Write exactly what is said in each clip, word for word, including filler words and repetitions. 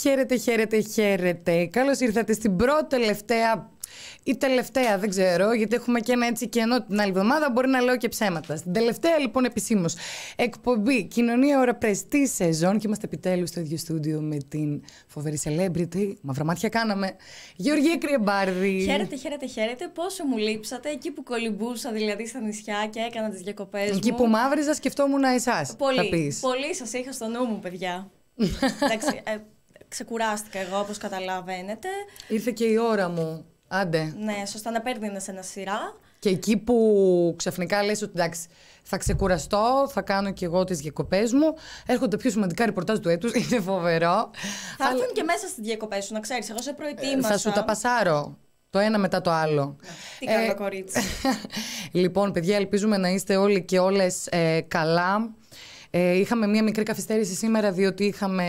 Χαίρετε, χαίρετε, χαίρετε. Καλώς ήρθατε στην πρώτη τελευταία ή τελευταία, δεν ξέρω, γιατί έχουμε και ένα έτσι κενό την άλλη εβδομάδα. Μπορεί να λέω και ψέματα. Στην τελευταία, λοιπόν, επισήμως εκπομπή Κοινωνία Ώρα Press τη σεζόν και είμαστε επιτέλους στο ίδιο στούντιο με την φοβερή celebrity. Μαύρα μάτια κάναμε. Γεωργία Κρυεμπάρδη. Χαίρετε, χαίρετε, χαίρετε. Πόσο μου λείψατε εκεί που κολυμπούσα, δηλαδή στα νησιά και έκανα τις διακοπές μου. Εκεί που μαύριζα, σκεφτόμουν εσάς. Πολύ. Πολύ σας είχα στο νου μου, παιδιά. Εντάξει, ε, ξεκουράστηκα εγώ, όπως καταλαβαίνετε. Ήρθε και η ώρα μου. Άντε. Ναι, σωστά, να παίρνει σε ένα σειρά. Και εκεί που ξαφνικά λες ότι εντάξει, θα ξεκουραστώ, θα κάνω και εγώ τις διακοπές μου. Έρχονται πιο σημαντικά ρεπορτάζ του έτους, είναι φοβερό. Θα έρθουν Αλλά... και μέσα στις διακοπές σου, να ξέρεις. Εγώ σε προετοίμασα. Θα σου τα πασάρω. Το ένα μετά το άλλο. Τι καλό ε... κορίτσι. Λοιπόν, παιδιά, ελπίζουμε να είστε όλοι και όλες ε, καλά. Ε, είχαμε μία μικρή καθυστέρηση σήμερα, διότι είχαμε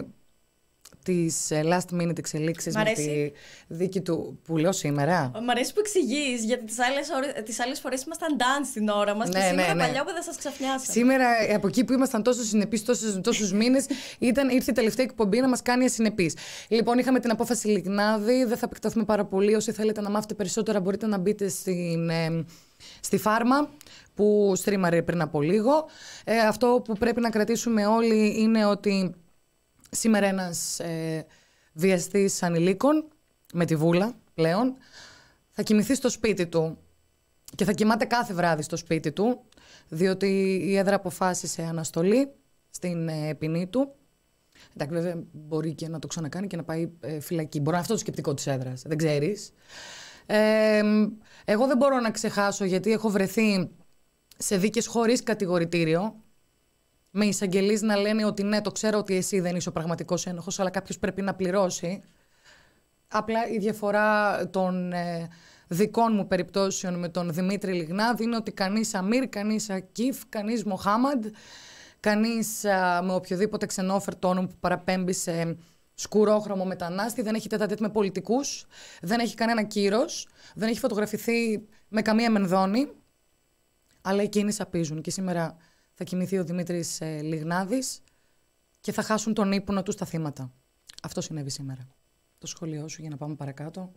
τις last minute εξελίξεις με τη δίκη του που λέω σήμερα. Μ' αρέσει που εξηγείς, γιατί τις άλλες, τις άλλες φορές ήμασταν dance στην ώρα μας, ναι, και σήμερα ναι, ναι. παλιόπαιδα σας ξαφνιάσαμε. Σήμερα από εκεί που ήμασταν τόσο συνεπείς τόσους, τόσους μήνες, ήταν, ήρθε η τελευταία εκπομπή να μας κάνει ασυνεπείς. Λοιπόν, είχαμε την απόφαση Λιγνάδη, δεν θα επεκταθούμε πάρα πολύ. Όσοι θέλετε να μάθετε περισσότερα μπορείτε να μπείτε στην, ε, στη Φάρμα που στρίμαρε πριν από λίγο. Ε, αυτό που πρέπει να κρατήσουμε όλοι είναι ότι σήμερα ένας ε, βιαστής ανηλίκων, με τη βούλα πλέον, θα κοιμηθεί στο σπίτι του και θα κοιμάται κάθε βράδυ στο σπίτι του, διότι η έδρα αποφάσισε αναστολή στην ε, ποινή του. Εντάξει, βέβαια μπορεί και να το ξανακάνει και να πάει ε, φυλακή. Μπορεί να είναι αυτό το σκεπτικό της έδρας, δεν ξέρεις. Ε, εγώ δεν μπορώ να ξεχάσω, γιατί έχω βρεθεί σε δίκες χωρίς κατηγορητήριο, με εισαγγελείς να λένε ότι ναι, το ξέρω ότι εσύ δεν είσαι ο πραγματικός ένοχος, αλλά κάποιος πρέπει να πληρώσει. Απλά η διαφορά των ε, δικών μου περιπτώσεων με τον Δημήτρη Λιγνάδη είναι ότι κανείς Αμίρ, κανείς Ακίφ, κανείς Μοχάμαντ, κανείς α, με οποιοδήποτε ξενόφερτο όνομα που παραπέμπει σε σκουρόχρωμο μετανάστη, δεν έχει τέτα τέτ με πολιτικούς, δεν έχει κανένα κύρος, δεν έχει φωτογραφηθεί με καμία μενδόνη, αλλά εκείνοι σαπίζουν. Και σήμερα θα κοιμηθεί ο Δημήτρης ε, Λιγνάδης και θα χάσουν τον ύπνο τους τα θύματα. Αυτό συνέβη σήμερα. Το σχόλιο σου για να πάμε παρακάτω.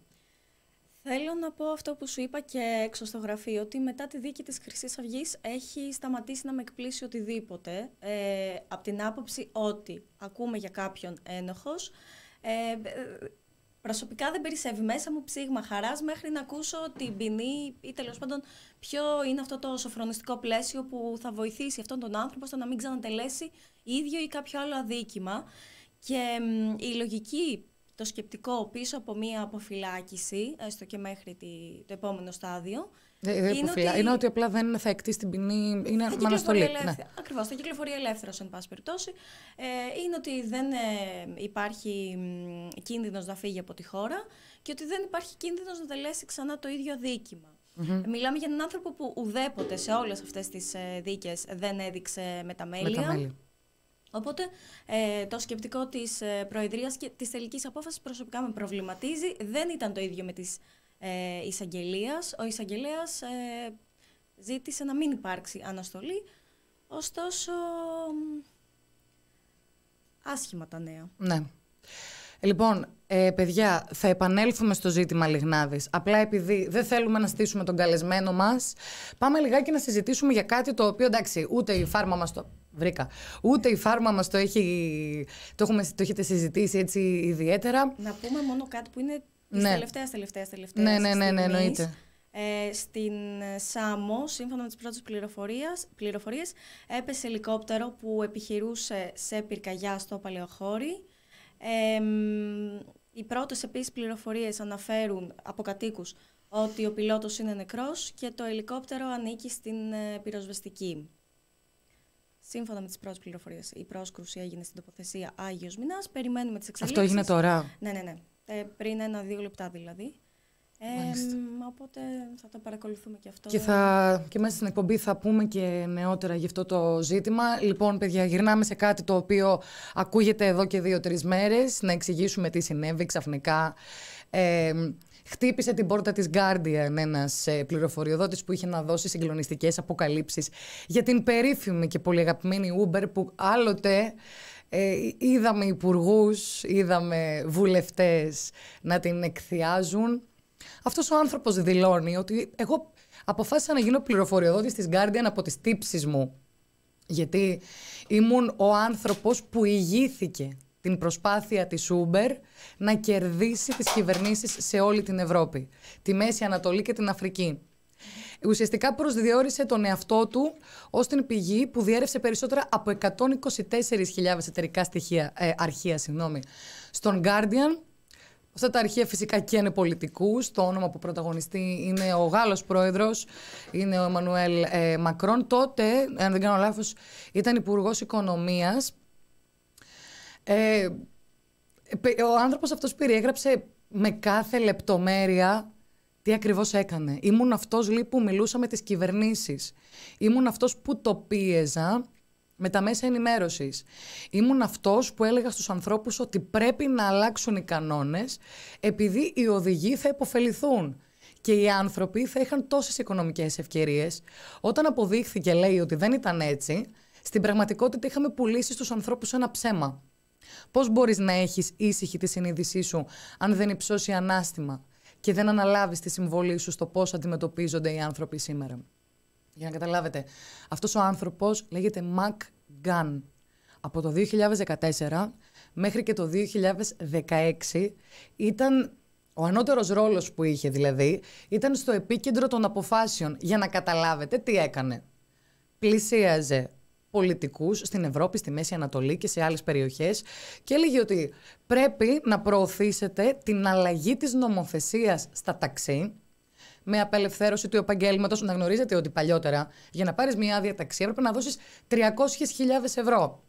Θέλω να πω αυτό που σου είπα και έξω στο γραφείο, ότι μετά τη δίκη της Χρυσής Αυγής έχει σταματήσει να με εκπλήσει οτιδήποτε, ε, από την άποψη ότι ακούμε για κάποιον ένοχος, ε, προσωπικά δεν περισσεύει μέσα μου ψήγμα χαράς μέχρι να ακούσω την ποινή ή τέλος πάντων ποιο είναι αυτό το σοφρονιστικό πλαίσιο που θα βοηθήσει αυτόν τον άνθρωπο στο να μην ξανατελέσει ίδιο ή κάποιο άλλο αδίκημα. Και μ, η λογική, το σκεπτικό πίσω από μία αποφυλάκηση, έστω και μέχρι τη, το επόμενο στάδιο, ε, ε, είναι, ότι... είναι ότι απλά δεν θα εκτίσει την ποινή, είναι με αναστολή. Ναι. Ακριβώς, θα κυκλοφορεί ελεύθερος εν πάση περιπτώσει. Ε, είναι ότι δεν ε, υπάρχει μ, κίνδυνος να φύγει από τη χώρα και ότι δεν υπάρχει κίνδυνος να τελέσει ξανά το ίδιο αδίκημα. Mm-hmm. Μιλάμε για έναν άνθρωπο που ουδέποτε σε όλες αυτές τις ε, δίκες δεν έδειξε μεταμέλεια. Μεταμέλεια. Οπότε ε, το σκεπτικό της ε, Προεδρίας και της τελικής απόφασης προσωπικά με προβληματίζει. Δεν ήταν το ίδιο με της ε, εισαγγελίας. Ο εισαγγελέας ε, ζήτησε να μην υπάρξει αναστολή. Ωστόσο, άσχημα τα νέα. Ναι. Λοιπόν, ε, παιδιά, θα επανέλθουμε στο ζήτημα Λιγνάδης. Απλά επειδή δεν θέλουμε να στήσουμε τον καλεσμένο μας, πάμε λιγάκι να συζητήσουμε για κάτι το οποίο, εντάξει, ούτε η φάρμα μας το... Βρήκα. Ούτε η φάρμα μας το έχει... Το, έχουμε, το έχετε συζητήσει έτσι ιδιαίτερα. Να πούμε μόνο κάτι που είναι της ναι. τελευταίας, τελευταίας, τελευταίας Ναι, ναι, ναι, ναι, εννοείται. Ε, στην Σάμο, σύμφωνα με τις πρώτες πληροφορίες, έπεσε ελικόπτερο που επιχειρούσε σε πυρκαγιά στο Παλαιοχώρι. Ε, οι πρώτες επίσης πληροφορίες αναφέρουν από κατοίκους ότι ο πιλότος είναι νεκρός και το ελικόπτερο ανήκει στην ε, πυροσβεστική. Σύμφωνα με τις πρώτες πληροφορίες, η πρόσκρουση έγινε στην τοποθεσία Άγιος Μινάς. Περιμένουμε τις εξελίξεις. Αυτό έγινε τώρα. Ναι, ναι, ναι. Ε, πριν ένα-δύο λεπτά δηλαδή. Ε, οπότε θα το παρακολουθούμε και αυτό. Και, θα, και μέσα στην εκπομπή θα πούμε και νεότερα για αυτό το ζήτημα. Λοιπόν, παιδιά, γυρνάμε σε κάτι το οποίο ακούγεται εδώ και δύο-τρεις μέρες. Να εξηγήσουμε τι συνέβη ξαφνικά. Ε, χτύπησε την πόρτα της Guardian ένας ε, πληροφοριοδότης που είχε να δώσει συγκλονιστικές αποκαλύψεις για την περίφημη και πολύ αγαπημένη Uber που άλλοτε Ε, είδαμε υπουργούς, είδαμε βουλευτές να την εκθιάζουν. Αυτός ο άνθρωπος δηλώνει ότι εγώ αποφάσισα να γίνω πληροφοριοδότης της Guardian από τις τύψεις μου. Γιατί ήμουν ο άνθρωπος που ηγήθηκε την προσπάθεια της Uber να κερδίσει τις κυβερνήσεις σε όλη την Ευρώπη, τη Μέση Ανατολή και την Αφρική. Ουσιαστικά προσδιορίσε τον εαυτό του ως την πηγή που διέρευσε περισσότερα από εκατόν είκοσι τέσσερις χιλιάδες εταιρικά στοιχεία, ε, αρχεία συγγνώμη, στον Guardian. Αυτά τα αρχεία φυσικά και είναι πολιτικούς. Το όνομα που πρωταγωνιστεί είναι ο Γάλλος πρόεδρος, είναι ο Εμμανουέλ ε, Μακρόν. Τότε, αν δεν κάνω λάθος, ήταν υπουργός οικονομίας. Ε, ο άνθρωπος αυτός περιέγραψε με κάθε λεπτομέρεια τι ακριβώς έκανε. Ήμουν αυτός λέει, που μιλούσα με τις κυβερνήσεις. Ήμουν αυτός που το πίεζα με τα μέσα ενημέρωσης. Ήμουν αυτός που έλεγα στους ανθρώπους ότι πρέπει να αλλάξουν οι κανόνες επειδή οι οδηγοί θα υποφεληθούν και οι άνθρωποι θα είχαν τόσες οικονομικές ευκαιρίες. Όταν αποδείχθηκε, λέει, ότι δεν ήταν έτσι, στην πραγματικότητα είχαμε πουλήσει στους ανθρώπους ένα ψέμα. Πώς μπορείς να έχεις ήσυχη τη συνείδησή σου αν δεν υψώσει ανάστημα και δεν αναλάβεις τη συμβολή σου στο πώς αντιμετωπίζονται οι άνθρωποι σήμερα? Για να καταλάβετε, αυτός ο άνθρωπος λέγεται Mac Gunn. Από το δύο χιλιάδες δεκατέσσερα μέχρι και το δύο χιλιάδες δεκαέξι ήταν ο ανώτερος ρόλος που είχε, δηλαδή, ήταν στο επίκεντρο των αποφάσεων. Για να καταλάβετε τι έκανε. Πλησίαζε πολιτικούς στην Ευρώπη, στη Μέση Ανατολή και σε άλλες περιοχές και έλεγε ότι πρέπει να προωθήσετε την αλλαγή της νομοθεσίας στα ταξί με απελευθέρωση του επαγγέλματος. Να γνωρίζετε ότι παλιότερα για να πάρεις μια άδεια ταξί έπρεπε να δώσεις τριακόσιες χιλιάδες ευρώ.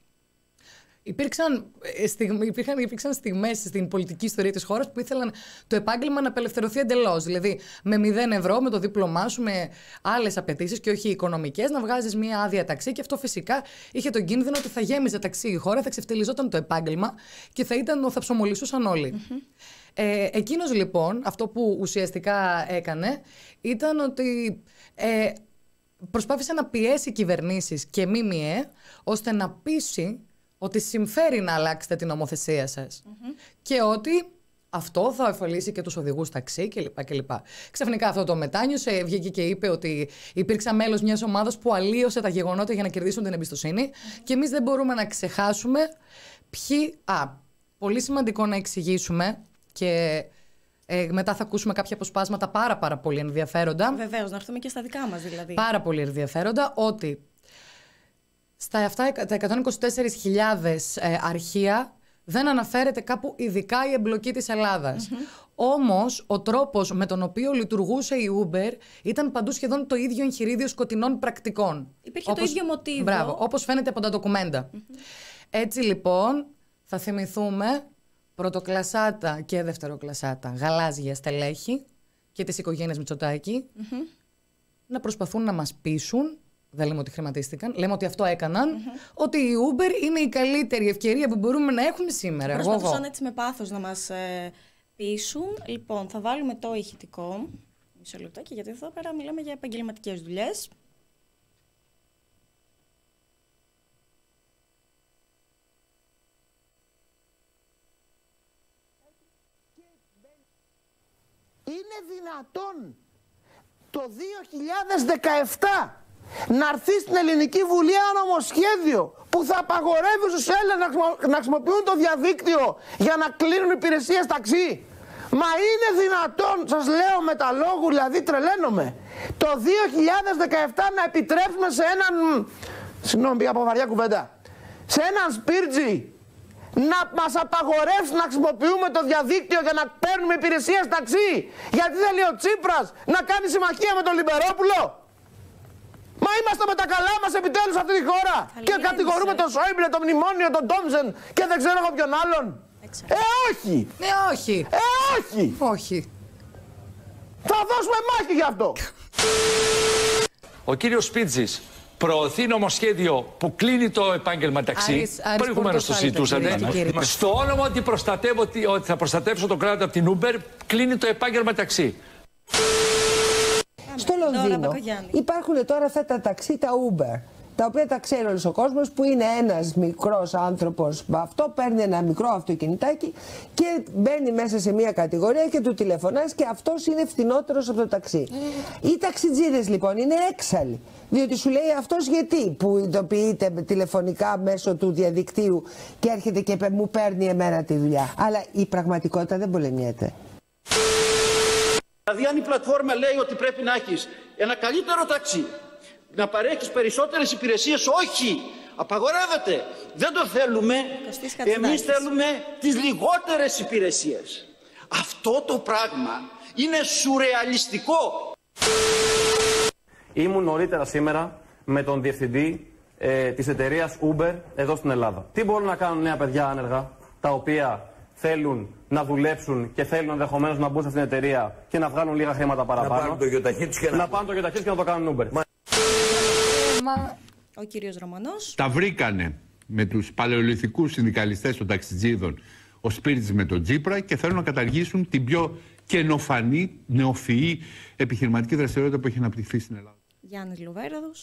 Υπήρξαν, στιγμ, υπήρχαν, υπήρξαν στιγμές στην πολιτική ιστορία της χώρας που ήθελαν το επάγγελμα να απελευθερωθεί εντελώς. Δηλαδή, με μηδέν ευρώ, με το δίπλωμά σου, με άλλες απαιτήσεις και όχι οικονομικές, να βγάζεις μία άδεια ταξί. Και αυτό φυσικά είχε τον κίνδυνο ότι θα γέμιζε ταξί η χώρα, θα ξεφτελιζόταν το επάγγελμα και θα, ήταν, θα ψωμολυσούσαν όλοι. Mm-hmm. Ε, εκείνος λοιπόν, αυτό που ουσιαστικά έκανε, ήταν ότι Ε, προσπάθησε να πιέσει κυβερνήσεις και ΜΜΕ ώστε να πείσει ότι συμφέρει να αλλάξετε την νομοθεσία σας. Mm-hmm. Και ότι αυτό θα ωφελήσει και τους οδηγούς ταξί κλπ. κλπ. Ξαφνικά αυτό το μετάνιωσε, βγήκε και είπε ότι υπήρξα μέλος μιας ομάδας που αλλίωσε τα γεγονότα για να κερδίσουν την εμπιστοσύνη. Mm-hmm. Και εμείς δεν μπορούμε να ξεχάσουμε ποιοι. Α, πολύ σημαντικό να εξηγήσουμε και. Ε, μετά θα ακούσουμε κάποια αποσπάσματα πάρα πάρα πολύ ενδιαφέροντα. Βεβαίως, να έρθουμε και στα δικά μας δηλαδή. Πάρα πολύ ενδιαφέροντα, ότι στα αυτά τα εκατόν είκοσι τέσσερις χιλιάδες ε, αρχεία δεν αναφέρεται κάπου ειδικά η εμπλοκή της Ελλάδας. Mm-hmm. Όμως, ο τρόπος με τον οποίο λειτουργούσε η Uber ήταν παντού σχεδόν το ίδιο εγχειρίδιο σκοτεινών πρακτικών. Υπήρχε όπως, το ίδιο μοτίβο. Μπράβο, όπως φαίνεται από τα ντοκουμέντα. Mm-hmm. Έτσι λοιπόν, θα θυμηθούμε πρωτοκλασάτα και δευτεροκλασάτα γαλάζια στελέχη και τις οικογένειες Μητσοτάκη mm-hmm. να προσπαθούν να μας πείσουν, δεν λέμε ότι χρηματίστηκαν, λέμε ότι αυτό έκαναν, mm-hmm. ότι η Uber είναι η καλύτερη ευκαιρία που μπορούμε να έχουμε σήμερα. Προσπαθούσαν έτσι με πάθος να μας ε, πείσουν. Λοιπόν, θα βάλουμε το ηχητικό, μισό λεπτάκι, γιατί εδώ πέρα μιλάμε για επαγγελματικές δουλειές. Είναι δυνατόν το δύο χιλιάδες δεκαεπτά να έρθει στην Ελληνική Βουλή ένα νομοσχέδιο που θα απαγορεύει στους Έλληνες να χρησιμοποιούν το διαδίκτυο για να κλείνουν υπηρεσίες ταξί? Μα είναι δυνατόν, σας λέω με τα λόγου, δηλαδή τρελαίνομαι, το δύο χιλιάδες δεκαεπτά να επιτρέψουμε σε έναν, συγγνώμη πήγα από βαριά κουβέντα, σε έναν Σπίρτζι να μας απαγορεύσει να χρησιμοποιούμε το διαδίκτυο για να παίρνουμε υπηρεσίες ταξί? Γιατί θέλει ο Τσίπρας να κάνει συμμαχία με τον Λιμπερόπουλο? Μα είμαστε με τα καλά μας επιτέλους σε αυτή τη χώρα. Καλή και κατηγορούμε τον Σόιμπλε, τον Μνημόνιο, τον Τόμσεν και δεν ξέρω εγώ ποιον άλλον. Εξαιρετικά. Ε, όχι! Ε, όχι! Ε, όχι! Όχι! Θα δώσουμε μάχη γι' αυτό! Ο κύριος Σπίρτζης προωθεί νομοσχέδιο που κλείνει το επάγγελμα ταξί. Προηγουμένως το συζητούσατε. Στο όνομα ότι, προστατεύω, ότι θα προστατεύσω το κράτο από την Uber, κλείνει το επάγγελμα ταξί. Στο Λονδίνο υπάρχουν τώρα αυτά τα ταξί, τα Uber, τα οποία τα ξέρει όλος ο κόσμος, που είναι ένας μικρός άνθρωπος, αυτό παίρνει ένα μικρό αυτοκινητάκι και μπαίνει μέσα σε μια κατηγορία και του τηλεφωνάς και αυτός είναι φθηνότερος από το ταξί. Mm. Οι ταξιτζίδες λοιπόν είναι έξαλλοι, διότι σου λέει αυτός γιατί που ειδοποιείται τηλεφωνικά μέσω του διαδικτύου και έρχεται και μου παίρνει εμένα τη δουλειά. Αλλά η πραγματικότητα δεν πολεμιέται. Δηλαδή αν η πλατφόρμα λέει ότι πρέπει να έχεις ένα καλύτερο ταξί, να παρέχεις περισσότερες υπηρεσίες, όχι, απαγορεύεται. Δεν το θέλουμε. Εμείς θέλουμε τις λιγότερες υπηρεσίες. Αυτό το πράγμα είναι σουρεαλιστικό. Ήμουν νωρίτερα σήμερα με τον διευθυντή ε, της εταιρείας Uber εδώ στην Ελλάδα. Τι μπορούν να κάνουν νέα παιδιά άνεργα, τα οποία θέλουν να δουλέψουν και θέλουν ενδεχομένως να μπουν σε αυτήν την εταιρεία και να βγάλουν λίγα χρήματα παραπάνω. Να πάρουν το γιοταχή τους και να, να, πάρουν το γιοταχή τους και να το κάνουν Uber. Μα... Ο κύριος Ρωμανός. Τα βρήκανε με τους παλαιολιθικούς συνδικαλιστές των ταξιτζίδων ο Σπίρτζης με τον Τσίπρα και θέλουν να καταργήσουν την πιο καινοφανή, νεοφυή επιχειρηματική δραστηριότητα που έχει αναπτυχθεί στην Ελλάδα. Γιάννης Λοβέραδος.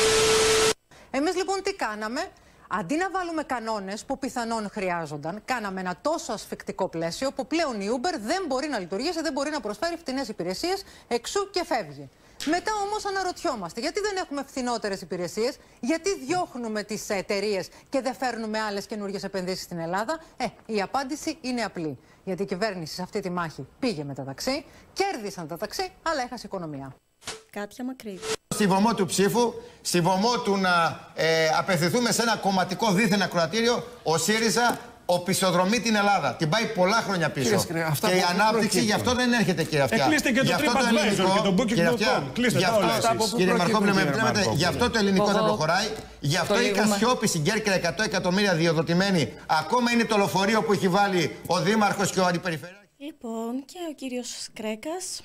Εμείς λοιπόν τι κάναμε? Αντί να βάλουμε κανόνες που πιθανόν χρειάζονταν, κάναμε ένα τόσο ασφικτικό πλαίσιο που πλέον η Uber δεν μπορεί να λειτουργήσει, δεν μπορεί να προσφέρει φτηνές υπηρεσίες, εξού και φεύγει. Μετά όμως αναρωτιόμαστε, γιατί δεν έχουμε φθηνότερες υπηρεσίες, γιατί διώχνουμε τις εταιρείες και δεν φέρνουμε άλλες καινούργιες επενδύσεις στην Ελλάδα? Ε, η απάντηση είναι απλή. Γιατί η κυβέρνηση σε αυτή τη μάχη πήγε με τα ταξί, κέρδισαν τα ταξί, αλλά έχασε οικονομία. Κάτια Μακρύ. Στη βωμό του ψήφου, στη βωμό του να ε, απευθυνθούμε σε ένα κομματικό δίθεν ακροατήριο, ο ΣΥΡΙΖΑ οπισθοδρομεί την Ελλάδα. Την πάει πολλά χρόνια πίσω. Κύριε, και η ανάπτυξη γι' αυτό δεν έρχεται, κύριε Αυτιά. Ε, κλείστε και το TripAdvisor και το Booking.com. Κλείστε τα όλα εσείς. Κύριε Μαρκόπουλε, με επιτρέπετε, γι' αυτό το ελληνικό δεν προχωράει. Γι' αυτό η Κασιόπη στην Κέρκυρα, εκατό εκατομμύρια διοδοτημένη, ακόμα είναι το λεωφορείο που έχει βάλει ο Δήμαρχος και ο Αντιπεριφερειάρχης. Λοιπόν, και ο κύριος Σκρέκας.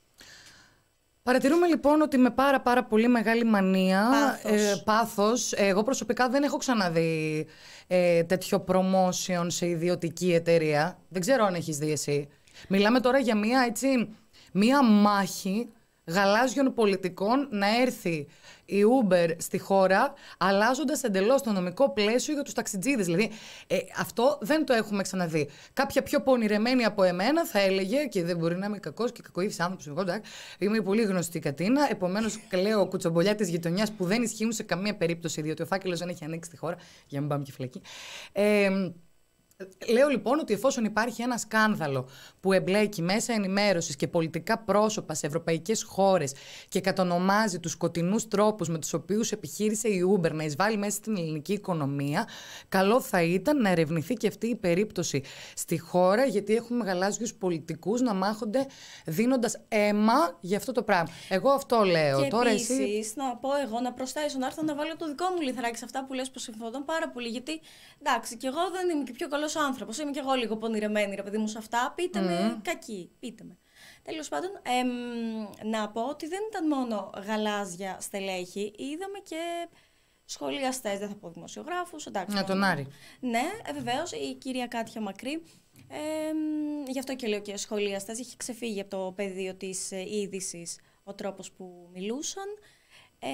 Παρατηρούμε λοιπόν ότι με πάρα πάρα πολύ μεγάλη μανία, πάθος, ε, πάθος εγώ προσωπικά δεν έχω ξαναδεί ε, τέτοιο promotion σε ιδιωτική εταιρεία. Δεν ξέρω αν έχεις δει εσύ. Μιλάμε τώρα για μία, έτσι, μία μάχη γαλάζιων πολιτικών να έρθει η Uber στη χώρα, αλλάζοντας εντελώς το νομικό πλαίσιο για τους ταξιτζίδες. Δηλαδή, ε, αυτό δεν το έχουμε ξαναδεί. Κάποια πιο πονηρεμένη από εμένα θα έλεγε, και δεν μπορεί να είμαι κακός και κακοήθης άνθρωπος, εγώ, είμαι πολύ γνωστή Κατίνα, επομένως λέω κουτσομπολιά της γειτονιάς που δεν ισχύουν σε καμία περίπτωση, διότι ο φάκελος δεν έχει ανοίξει τη χώρα, για να μην πάμε και φυλακή. Ε, Λέω λοιπόν ότι εφόσον υπάρχει ένα σκάνδαλο που εμπλέκει μέσα ενημέρωσης και πολιτικά πρόσωπα σε ευρωπαϊκές χώρες και κατονομάζει τους σκοτεινούς τρόπους με τους οποίους επιχείρησε η Uber να εισβάλλει μέσα στην ελληνική οικονομία, καλό θα ήταν να ερευνηθεί και αυτή η περίπτωση στη χώρα, γιατί έχουμε γαλάζιους πολιτικούς να μάχονται δίνοντας αίμα για αυτό το πράγμα. Εγώ αυτό λέω. Και τώρα επίσης, εσύ... να πω εγώ, να προσθέσω, να έρθω να βάλω το δικό μου λιθαράκι σε αυτά που λες που συμφωνώ πάρα πολύ. Γιατί εντάξει, και εγώ δεν είμαι και πιο καλός άνθρωπος. Είμαι και εγώ λίγο πονηρεμένη, ρε παιδί μου, σε αυτά. Πείτε mm. με κακή. Πείτε με. Τέλος πάντων, εμ, να πω ότι δεν ήταν μόνο γαλάζια στελέχη. Είδαμε και σχολιαστές, δεν θα πω δημοσιογράφους. Εντάξει, να τον Άρη. Ναι, ε, βεβαίως, η κυρία Κάτια Μακρύ. Ε, γι' αυτό και λέω και σχολιαστές. Είχε ξεφύγει από το πεδίο της ε, είδησης ο τρόπος που μιλούσαν. Ε,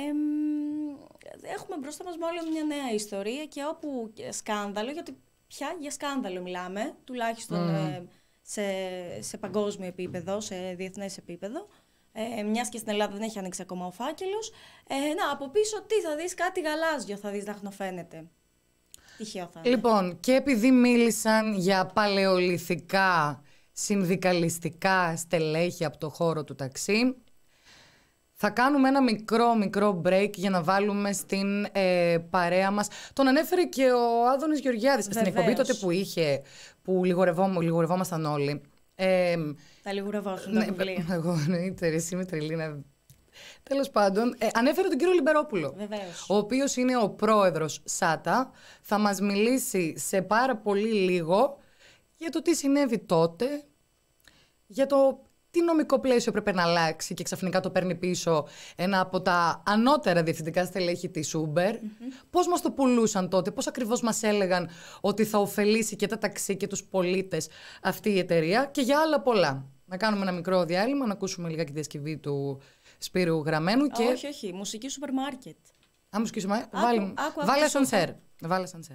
έχουμε μπροστά μας μόλι μια νέα ιστορία και όπου σκάνδαλο, γιατί πια για σκάνδαλο μιλάμε, τουλάχιστον mm. ε, σε, σε παγκόσμιο επίπεδο, σε διεθνές επίπεδο. Ε, μιας και στην Ελλάδα δεν έχει ανοίξει ακόμα ο φάκελος. Ε, να, από πίσω τι θα δεις, κάτι γαλάζιο θα δεις να χνοφαίνεται. Τυχαίο θα είναι. Λοιπόν, και επειδή μίλησαν για παλαιολιθικά συνδικαλιστικά στελέχη από το χώρο του ταξί, θα κάνουμε ένα μικρό μικρό break για να βάλουμε στην ε, παρέα μας. Τον ανέφερε και ο Άδωνης Γεωργιάδης στην εκπομπή τότε που είχε, που λιγορευόμ, λιγορευόμασταν όλοι. Ε, τα λιγουρευόσουν τα βιβλία. Εγώ εννοείται, εσύ είμαι τρελή να... Τέλος πάντων, ε, ανέφερε τον κύριο Λιμπερόπουλο, Βεβαίως. ο οποίος είναι ο πρόεδρος ΣΑΤΑ. Θα μας μιλήσει σε πάρα πολύ λίγο για το τι συνέβη τότε, για το τι νομικό πλαίσιο πρέπει να αλλάξει και ξαφνικά το παίρνει πίσω ένα από τα ανώτερα διευθυντικά στελέχη της Uber. Mm-hmm. Πώς μας το πουλούσαν τότε, πώς ακριβώς μας έλεγαν ότι θα ωφελήσει και τα ταξί και τους πολίτες αυτή η εταιρεία και για άλλα πολλά. Να κάνουμε ένα μικρό διάλειμμα, να ακούσουμε λιγάκι τη διασκευή του Σπύρου Γραμμένου. Και... Όχι, όχι, μουσική σούπερ μάρκετ. Αν μου σκίσουμε, βάλε ασανσέρ. Βάλε ασανσέρ.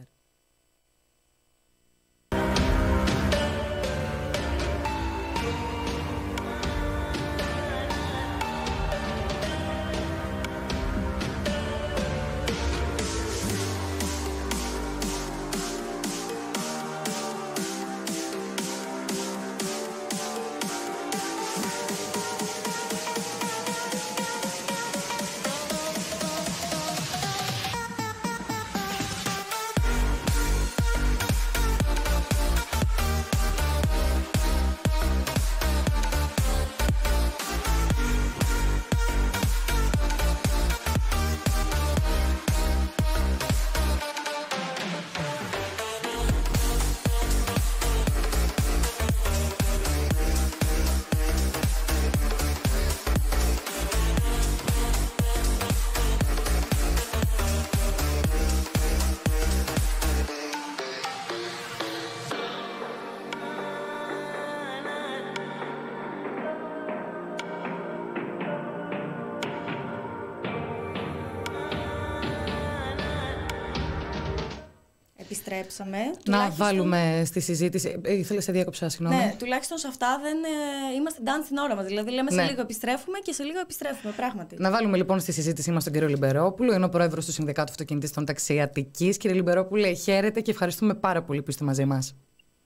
Επιστρέψαμε. Να τουλάχιστον... βάλουμε στη συζήτηση. Ήθελε σε διάκοψα, συγγνώμη. Ναι, τουλάχιστον σε αυτά δεν ε, είμαστε done στην ώρα μας. Δηλαδή, λέμε ναι. σε λίγο επιστρέφουμε και σε λίγο επιστρέφουμε, πράγματι. Να βάλουμε λοιπόν στη συζήτησή μας τον κύριο Λιμπερόπουλο. Είναι ο πρόεδρος του Συνδικάτου Αυτοκινητιστών Ταξί Αττικής. Κύριε Λιμπερόπουλε, χαίρετε και ευχαριστούμε πάρα πολύ που είστε μαζί μας.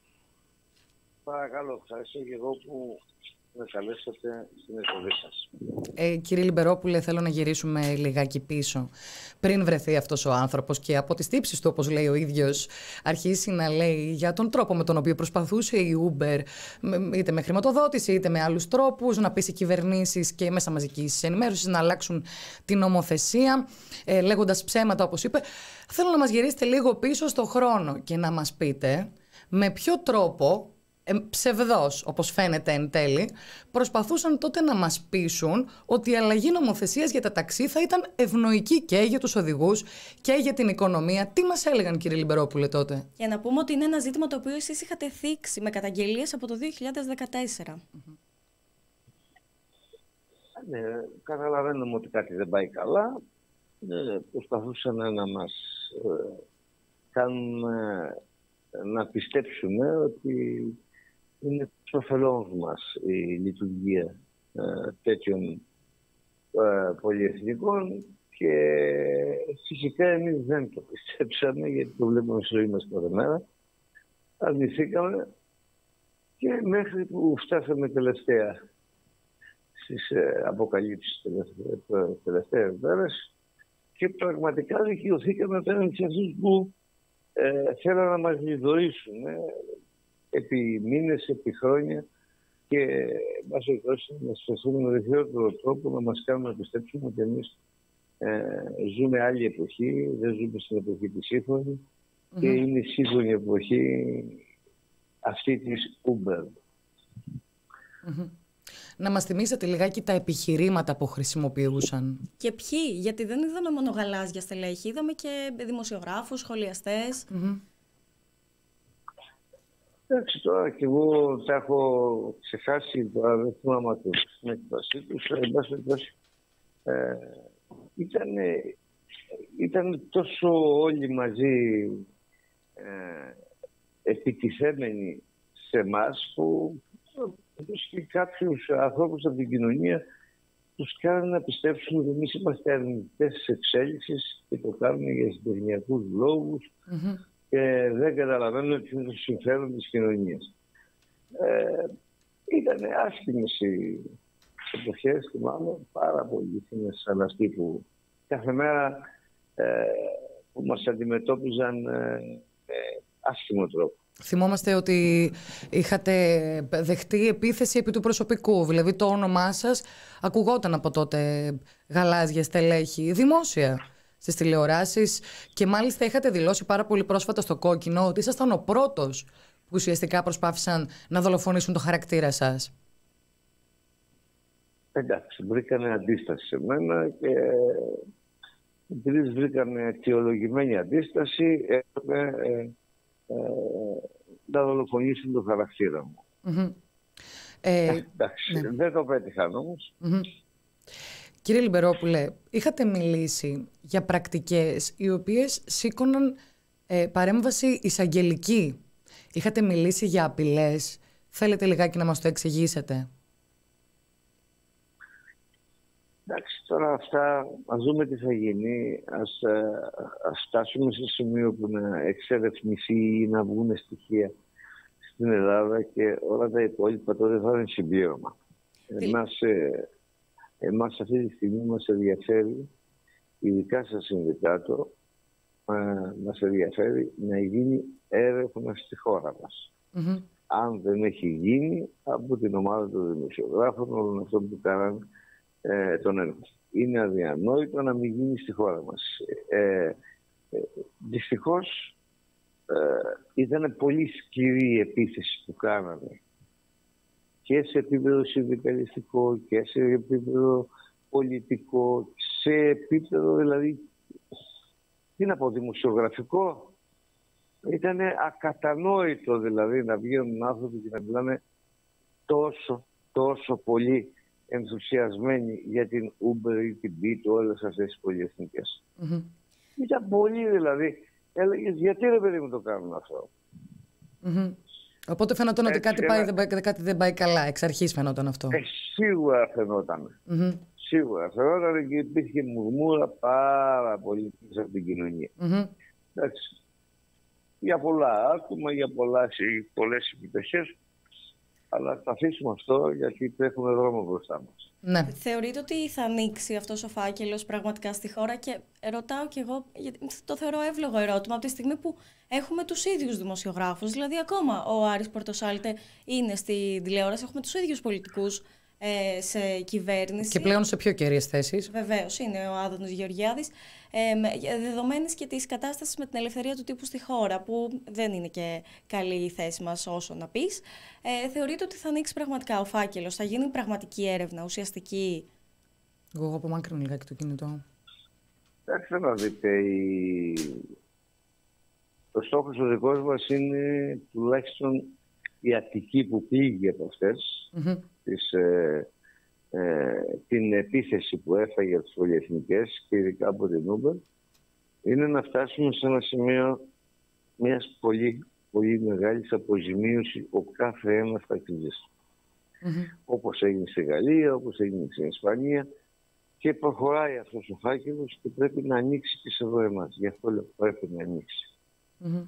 Παρακαλώ, ευχαριστώ και εγώ που με καλέσατε στην εκπομπή σας. Ε, κύριε Λιμπερόπουλε, θέλω να γυρίσουμε λιγάκι πίσω. Πριν βρεθεί αυτός ο άνθρωπος και από τις τύψεις του, όπως λέει ο ίδιος, αρχίσει να λέει για τον τρόπο με τον οποίο προσπαθούσε η Uber, είτε με χρηματοδότηση είτε με άλλους τρόπους, να πείσει κυβερνήσεις και μέσα μαζικής ενημέρωσης να αλλάξουν την νομοθεσία, ε, λέγοντας ψέματα, όπως είπε. Θέλω να μας γυρίσετε λίγο πίσω στο χρόνο και να μας πείτε με ποιο τρόπο, ψευδώς, όπως φαίνεται εν τέλει, προσπαθούσαν τότε να μας πείσουν ότι η αλλαγή νομοθεσίας για τα ταξί θα ήταν ευνοϊκή και για τους οδηγούς και για την οικονομία. Τι μας έλεγαν, κύριε Λιμπερόπουλε, τότε? Για να πούμε ότι είναι ένα ζήτημα το οποίο εσείς είχατε θίξει με καταγγελίες από το δύο χιλιάδες δεκατέσσερα. Mm-hmm. Ναι, καταλαβαίνουμε ότι κάτι δεν πάει καλά. Ναι, προσπαθούσαν να μας ε, κάνουν ε, να πιστέψουμε ότι είναι στο ωφελός μας η λειτουργία ε, τέτοιων ε, πολυεθνικών και φυσικά εμείς δεν το πιστέψαμε, γιατί το βλέπουμε στη ζωή μας κάθε μέρα. Αρνηθήκαμε και μέχρι που φτάσαμε τελευταία στις ε, αποκαλύψεις τελευταίες τελευταίες μέρες και πραγματικά δικαιωθήκαμε απέναντι σε αυτούς που ε, θέλαν να μας λιδωρήσουν ε, επί μήνες, επί χρόνια και μας οδηγούσαν να σταθούν με δεχειότερο τρόπο να μας κάνουν να πιστέψουμε ότι εμείς ε, ζούμε άλλη εποχή, δεν ζούμε στην εποχή της σύγχρονη mm-hmm. και είναι η σύγχρονη εποχή αυτή της Uber. Mm-hmm. Να μας θυμίσετε λιγάκι τα επιχειρήματα που χρησιμοποιούσαν. Και ποιοι, γιατί δεν είδαμε μόνο γαλάζια στελέχη, είδαμε και δημοσιογράφους, σχολιαστές. Mm-hmm. Εντάξει, τώρα και εγώ τα έχω ξεχάσει, τώρα δεν θυμάμαι την έκφρασή τους. Εν πάση περιπτώσει, ήταν τόσο όλοι μαζί ε, επιτιθέμενοι σε εμάς που και κάποιους ανθρώπους από την κοινωνία τους κάνουν να πιστέψουν ότι εμείς είμαστε αρνητές της εξέλιξης και το κάνουμε για συντηριακούς λόγους mm-hmm. και δεν καταλαβαίνουν ότι είναι το συμφέρον της κοινωνίας. Ε, ήταν άσχημες οι εποχές, θυμάμαι, πάρα πολύ φήμες σαν αυτή που κάθε μέρα ε, που μας αντιμετώπιζαν ε, με άσχημο τρόπο. Θυμόμαστε ότι είχατε δεχτεί επίθεση επί του προσωπικού. Δηλαδή το όνομά σας ακουγόταν από τότε γαλάζια στελέχη δημόσια στις τηλεοράσεις και μάλιστα είχατε δηλώσει πάρα πολύ πρόσφατα στο Κόκκινο ότι ήσασταν ο πρώτος που ουσιαστικά προσπάθησαν να δολοφονήσουν το χαρακτήρα σας. Εντάξει, βρήκανε αντίσταση σε μένα και επειδή βρήκανε αιτιολογημένη αντίσταση έπρεπε ε, ε, να δολοφονήσουν το χαρακτήρα μου. Mm-hmm. Ε, Εντάξει, ναι. Δεν το πέτυχαν όμως. Mm-hmm. Κύριε Λιμπερόπουλε, είχατε μιλήσει για πρακτικές οι οποίες σήκωναν ε, παρέμβαση εισαγγελική. Είχατε μιλήσει για απειλές. Θέλετε λιγάκι να μας το εξηγήσετε? Εντάξει, τώρα αυτά, ας δούμε τι θα γίνει. Ας, ας φτάσουμε σε σημείο που να εξερευνηθεί ή να βγουν στοιχεία στην Ελλάδα και όλα τα υπόλοιπα τότε θα είναι συμπλήρωμα. Εμάς, ε, εμάς αυτή τη στιγμή μας ενδιαφέρει, ειδικά στα συνδικάτο, ε, μας ενδιαφέρει να γίνει έρευνα στη χώρα μας. Mm-hmm. Αν δεν έχει γίνει από την ομάδα των δημοσιογράφων, όλων αυτών που κάναν ε, τον έργο. Είναι αδιανόητο να μην γίνει στη χώρα μας. Ε, ε, δυστυχώς ε, ήταν πολύ σκληρή η επίθεση που κάνανε και σε επίπεδο συνδικαλιστικό και σε επίπεδο πολιτικό, σε επίπεδο δηλαδή, τι να πω, δημοσιογραφικό. Ήταν ακατανόητο δηλαδή να βγαίνουν άνθρωποι και να μιλάνε τόσο, τόσο πολύ ενθουσιασμένοι για την Uber ή την Beat, όλες αυτές τις πολυεθνικές. Mm-hmm. Ήταν πολύ δηλαδή. Έλεγες γιατί ρε παιδί μου το κάνουν αυτό. Mm-hmm. Οπότε φαινόταν ότι κάτι, πάει, δεν, κάτι δεν πάει καλά. Εξ αρχής φαινόταν αυτό. Ε, σίγουρα φαινόταν. Mm-hmm. Σίγουρα φαινόταν και υπήρχε μουρμούρα πάρα πολύ μέσα από την κοινωνία. Mm-hmm. Εντάξει. Για πολλά άτομα, για πολλά, πολλές επιτυχίες. Αλλά θα αφήσουμε αυτό γιατί έχουμε δρόμο μπροστά μας. Ναι. Θεωρείτε ότι θα ανοίξει αυτός ο φάκελος πραγματικά στη χώρα? Και ρωτάω κι εγώ, γιατί το θεωρώ εύλογο ερώτημα, από τη στιγμή που έχουμε τους ίδιους δημοσιογράφους. Δηλαδή ακόμα ο Άρης Πορτοσάλτε είναι στη τηλεόραση, έχουμε τους ίδιους πολιτικούς ε, σε κυβέρνηση. Και πλέον σε πιο κέρυες θέσεις. Βεβαίως, είναι ο Άδωνης Γεωργιάδης. Ε, δεδομένης και της κατάστασης με την ελευθερία του τύπου στη χώρα, που δεν είναι και καλή η θέση μας όσο να πεις, ε, θεωρείτε ότι θα ανοίξει πραγματικά ο φάκελος, θα γίνει πραγματική έρευνα, ουσιαστική? Εγώ απομάκρυνω λιγάκι το κινητό. Εντάξει, να δείτε, η... το στόχος ο δικός μας είναι τουλάχιστον η Αττική που πλήγει από αυτές, mm-hmm. τις, ε, ε, την επίθεση που έφαγε από τις πολυεθνικές και ειδικά από την Uber, είναι να φτάσουμε σε ένα σημείο μιας πολύ, πολύ μεγάλης αποζημίωσης ο κάθε ένας ταξιτζής. Mm-hmm. Όπως έγινε στη Γαλλία, όπως έγινε στην Ισπανία, και προχωράει αυτός ο φάκελος και πρέπει να ανοίξει και σε εδώ εμάς. Γι' αυτό λέω πρέπει να ανοίξει. Mm-hmm.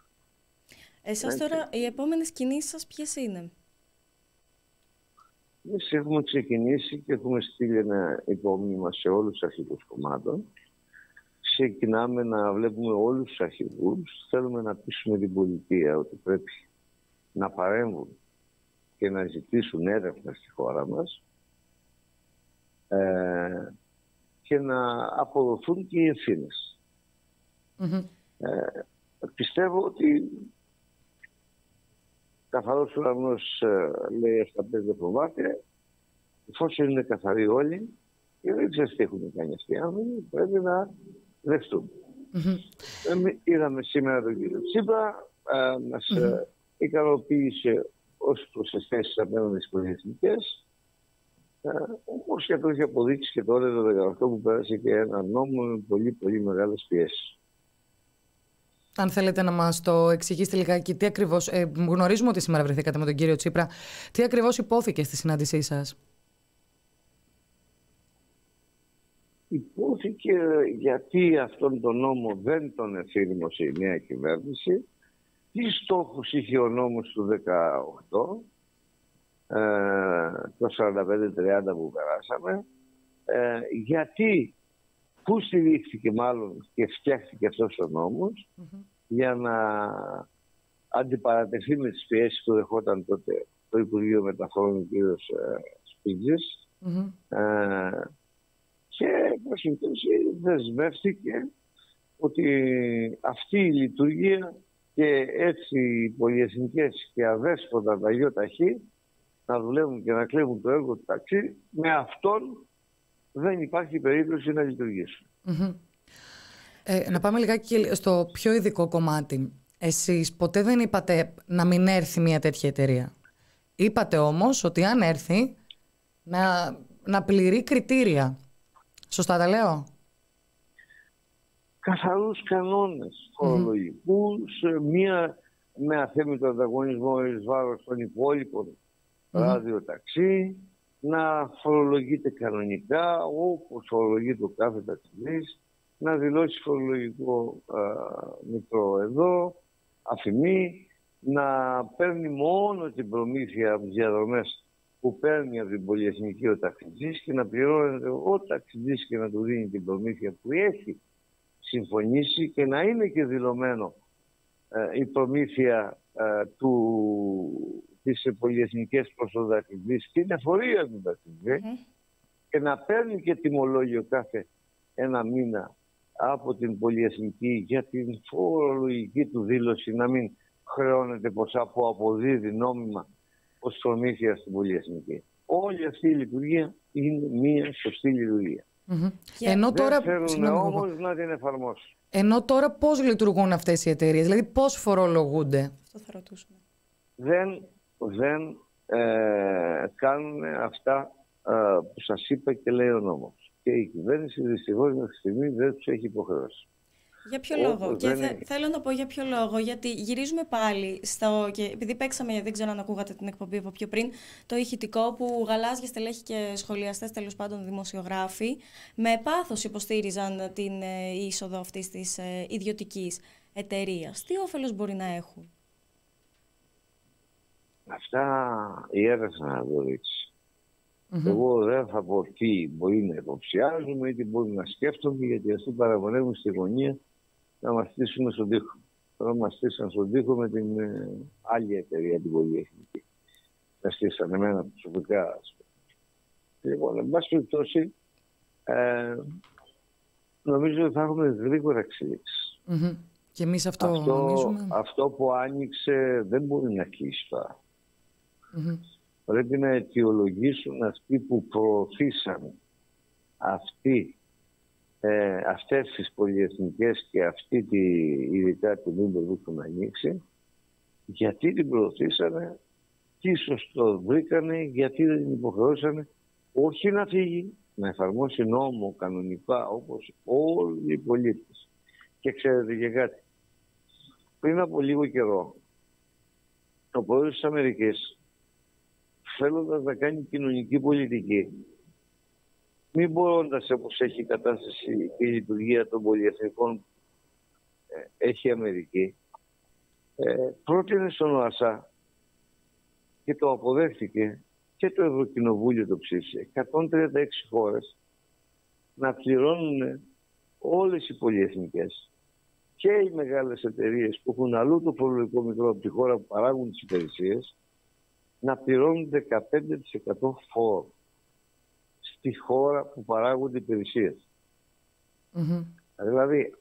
Εσάς τώρα οι επόμενες κινήσεις σας ποιες είναι? Εμείς έχουμε ξεκινήσει και έχουμε στείλει ένα υπόμνημα σε όλους τους αρχηγούς κομμάτων. Ξεκινάμε να βλέπουμε όλους τους αρχηγούς. Θέλουμε να πείσουμε την πολιτεία ότι πρέπει να παρέμβουν και να ζητήσουν έρευνα στη χώρα μας ε, και να αποδοθούν και οι ευθύνες. Mm-hmm. Ε, πιστεύω ότι καθαρός ουρανός ε, λέει αυτά πέντε φοβάται, εφόσον είναι καθαροί όλοι και δεν ξέρεις τι έχουν κάνει αυτοί οι άνθρωποι, πρέπει να δεχτούν. Mm-hmm. Ε, είδαμε σήμερα τον κύριο Τσίπρα, ε, μας mm-hmm. ε, ικανοποίησε ως προς τις θέσεις απέναντι στις πολυεθνικές, ε, όμως και το έχει αποδείξει και τώρα το δεκαοκτώ που πέρασε και ένα νόμο με πολύ πολύ μεγάλες πιέσεις. Αν θέλετε να μας το εξηγήσετε λιγάκι, τι ακριβώς, ε, γνωρίζουμε ότι σήμερα βρεθήκατε με τον κύριο Τσίπρα, τι ακριβώς υπόθηκε στη συνάντησή σας? Υπόθηκε γιατί αυτόν τον νόμο δεν τον εφήρμοσε η νέα κυβέρνηση, τι στόχους είχε ο νόμος του δεκαοκτώ, ε, το σαράντα πέντε τριάντα που περάσαμε, ε, γιατί, πού στηρίχθηκε μάλλον και φτιάχτηκε αυτός ο νόμος, mm-hmm. για να αντιπαρατεθεί με τις πιέσεις που δεχόταν τότε το Υπουργείο Μεταφορών ο κ. Σπίτζης, mm-hmm. ε, και προσυμπτώσει δεσμεύτηκε ότι αυτή η λειτουργία και έτσι οι πολυεθνικές και αδέσποτα τα ΙΟΤΑΧΗ να δουλεύουν και να κλέβουν το έργο του ταξί, με αυτόν δεν υπάρχει περίπτωση να λειτουργήσουν. Mm-hmm. Ε, να πάμε λιγάκι στο πιο ειδικό κομμάτι. Εσείς ποτέ δεν είπατε να μην έρθει μια τέτοια εταιρεία. Είπατε όμως ότι αν έρθει να, να πληρεί κριτήρια. Σωστά τα λέω. Καθαρούς κανόνες φορολογικούς, mm-hmm. μία με αθέμητο ανταγωνισμό εις βάρος των υπόλοιπων mm-hmm. ραδιοταξί, να φορολογείται κανονικά όπως φορολογείται ο κάθε ταξιδής, να δηλώσει φορολογικό α, μητρό εδώ, αφημί, να παίρνει μόνο την προμήθεια από τις διαδρομές που παίρνει από την πολυεθνική ο ταξιδής και να πληρώνεται ο ταξιδής και να του δίνει την προμήθεια που έχει συμφωνήσει και να είναι και δηλωμένο ε, η προμήθεια ε, του, της πολυεθνικές προς τον ταξιδή στην εφορία του ταξιδί mm-hmm. και να παίρνει και τιμολόγιο κάθε ένα μήνα από την πολυεθνική για την φορολογική του δήλωση, να μην χρεώνεται ποσά που αποδίδει νόμιμα ως προμήθεια στην πολυεθνική. Όλη αυτή η λειτουργία είναι μία σωστή λειτουργία. Mm-hmm. Ενώ δεν τώρα, θέλουν όμως να την εφαρμόσουν. Ενώ τώρα πώς λειτουργούν αυτές οι εταιρείες, δηλαδή πώς φορολογούνται? Αυτό θα ρωτούσαμε. Δεν, δεν ε, κάνουν αυτά ε, που σας είπα και λέει ο νόμος. Και η κυβέρνηση δυστυχώς μέχρι στιγμή δεν τους έχει υποχρεώσει. Για ποιο λόγο? Και θε, θέλω να πω για ποιο λόγο, γιατί γυρίζουμε πάλι στο. Και επειδή παίξαμε, δεν ξέρω αν ακούγατε την εκπομπή από πιο πριν, το ηχητικό που γαλάζια στελέχη και σχολιαστές, τέλος πάντων δημοσιογράφοι, με πάθος υποστήριζαν την ε, είσοδο αυτής της ε, ιδιωτικής εταιρείας. Τι όφελος μπορεί να έχουν? Αυτά η έρευνα να το δείξει. Mm-hmm. Εγώ δεν θα πω τι μπορεί να υποψιάζουμε ή τι μπορεί να σκέφτομαι, γιατί αυτοί παραπονεύουν στη γωνία να μας στήσουμε στον τοίχο. Τώρα μας στήσαν στον τοίχο με την ε, άλλη εταιρεία, την πολυεθνική. Τα στήσαν εμένα προσωπικά. Λοιπόν, εν πάση περιπτώσει, ε, νομίζω ότι θα έχουμε γρήγορα εξελίξεις. Mm-hmm. Και εμείς αυτό, αυτό νομίζουμε. Αυτό που άνοιξε δεν μπορεί να κλείσει τώρα. Mm-hmm. Πρέπει να αιτιολογήσουν αυτοί που προωθήσαν αυτοί, ε, αυτές τις πολυεθνικές και αυτή τη, ειδικά την Uber που έχουμε ανοίξει, γιατί την προωθήσανε, τι σωστό βρήκανε, γιατί δεν την υποχρεώσανε, όχι να φύγει, να εφαρμόσει νόμο κανονικά όπως όλοι οι πολίτες. Και ξέρετε και κάτι, πριν από λίγο καιρό, ο πρόεδρος της Αμερικής, θέλοντας να κάνει κοινωνική πολιτική, μην μπορώντας όπως έχει η κατάσταση η λειτουργία των πολυεθνικών ε, έχει η Αμερική, ε, πρότεινε στον ΟΑΣΑ και το αποδέχτηκε και το Ευρωκοινοβούλιο το ψήφισε, εκατόν τριάντα έξι χώρες να πληρώνουν όλες οι πολυεθνικές και οι μεγάλες εταιρείες που έχουν αλλού το φορολογικό μητρό από τη χώρα που παράγουν τις υπηρεσίες, να πληρώνουν δεκαπέντε τοις εκατό φόρο στη χώρα που παράγονται υπηρεσίες. Mm-hmm. Δηλαδή,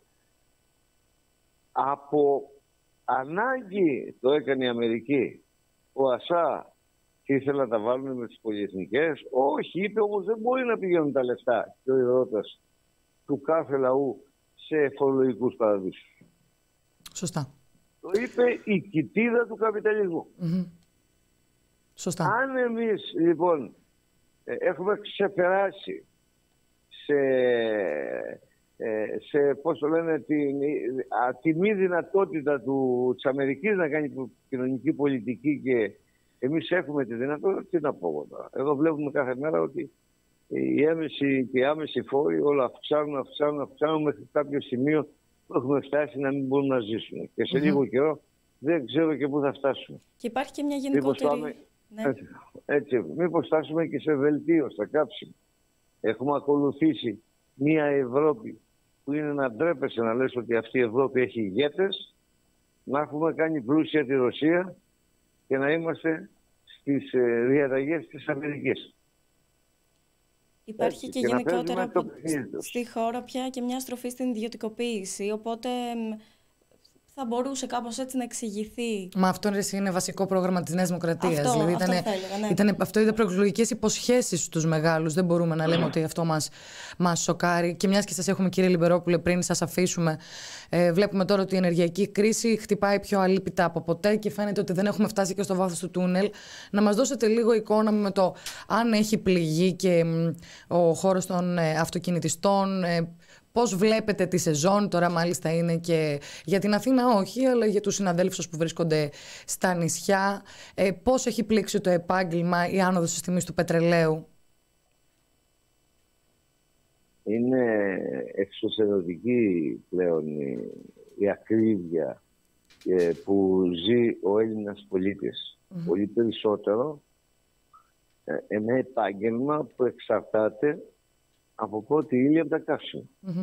από ανάγκη το έκανε η Αμερική. Ο ΑΣΑ ήθελε να τα βάλουν με τις πολυεθνικές. Όχι, είπε όμως δεν μπορεί να πηγαίνουν τα λεφτά και ο ιδρώτας του κάθε λαού σε φορολογικούς παραδείσους. Σωστά. Το είπε η κοιτίδα του καπιταλισμού. Mm-hmm. Σωστά. Αν εμείς λοιπόν έχουμε ξεπεράσει σε, σε πώς το λένε, την, τη μη δυνατότητα του, της Αμερικής να κάνει κοινωνική πολιτική και εμείς έχουμε τη δυνατότητα, τι να πω τώρα. Εδώ βλέπουμε κάθε μέρα ότι οι έμεση και οι άμεση φόροι όλα αυξάνουν, αυξάνουν, αυξάνουν μέχρι κάποιο σημείο που έχουμε φτάσει να μην μπορούμε να ζήσουμε. Και σε mm-hmm. λίγο καιρό δεν ξέρω και πού θα φτάσουμε. Και υπάρχει και μια γενικότερη... Ναι. Έτσι, έτσι, μήπως φτάσουμε και σε βελτίωση, στα κάψιμα. Έχουμε ακολουθήσει μια Ευρώπη που είναι να ντρέπεσαι να λες ότι αυτή η Ευρώπη έχει ηγέτες, να έχουμε κάνει πλούσια τη Ρωσία και να είμαστε στις ε, διαταγές της Αμερικής. Υπάρχει έτσι, και, και γενικότερα στη χώρα πια και μια στροφή στην ιδιωτικοποίηση, οπότε θα μπορούσε κάπως έτσι να εξηγηθεί. Μα αυτό είναι βασικό πρόγραμμα της Νέας Δημοκρατίας. Αυτό, δηλαδή, αυτό ήτανε, θα έλεγα, ναι. ήτανε, αυτό ήταν προεκλογικές υποσχέσεις στους μεγάλους. Δεν μπορούμε να λέμε ότι αυτό μας, μας σοκάρει. Και μιας και σας έχουμε, κύριε Λιμπερόπουλε, πριν σας αφήσουμε, ε, βλέπουμε τώρα ότι η ενεργειακή κρίση χτυπάει πιο αλίπητα από ποτέ και φαίνεται ότι δεν έχουμε φτάσει και στο βάθος του τούνελ. Να μας δώσετε λίγο εικόνα με το αν έχει πληγεί και μ, ο χώρος των ε, αυτοκινητιστών. Ε, Πώς βλέπετε τη σεζόν, τώρα μάλιστα είναι και για την Αθήνα όχι, αλλά για τους συναδέλφους που βρίσκονται στα νησιά. Ε, πώς έχει πλήξει το επάγγελμα η άνοδος της τιμής του πετρελαίου? Είναι εξωσιαδοτική πλέον η, η ακρίβεια ε, που ζει ο Έλληνας πολίτης. Mm-hmm. Πολύ περισσότερο ε, ένα επάγγελμα που εξαρτάται από πρώτη ύλη από τα καύσιμα. Mm-hmm.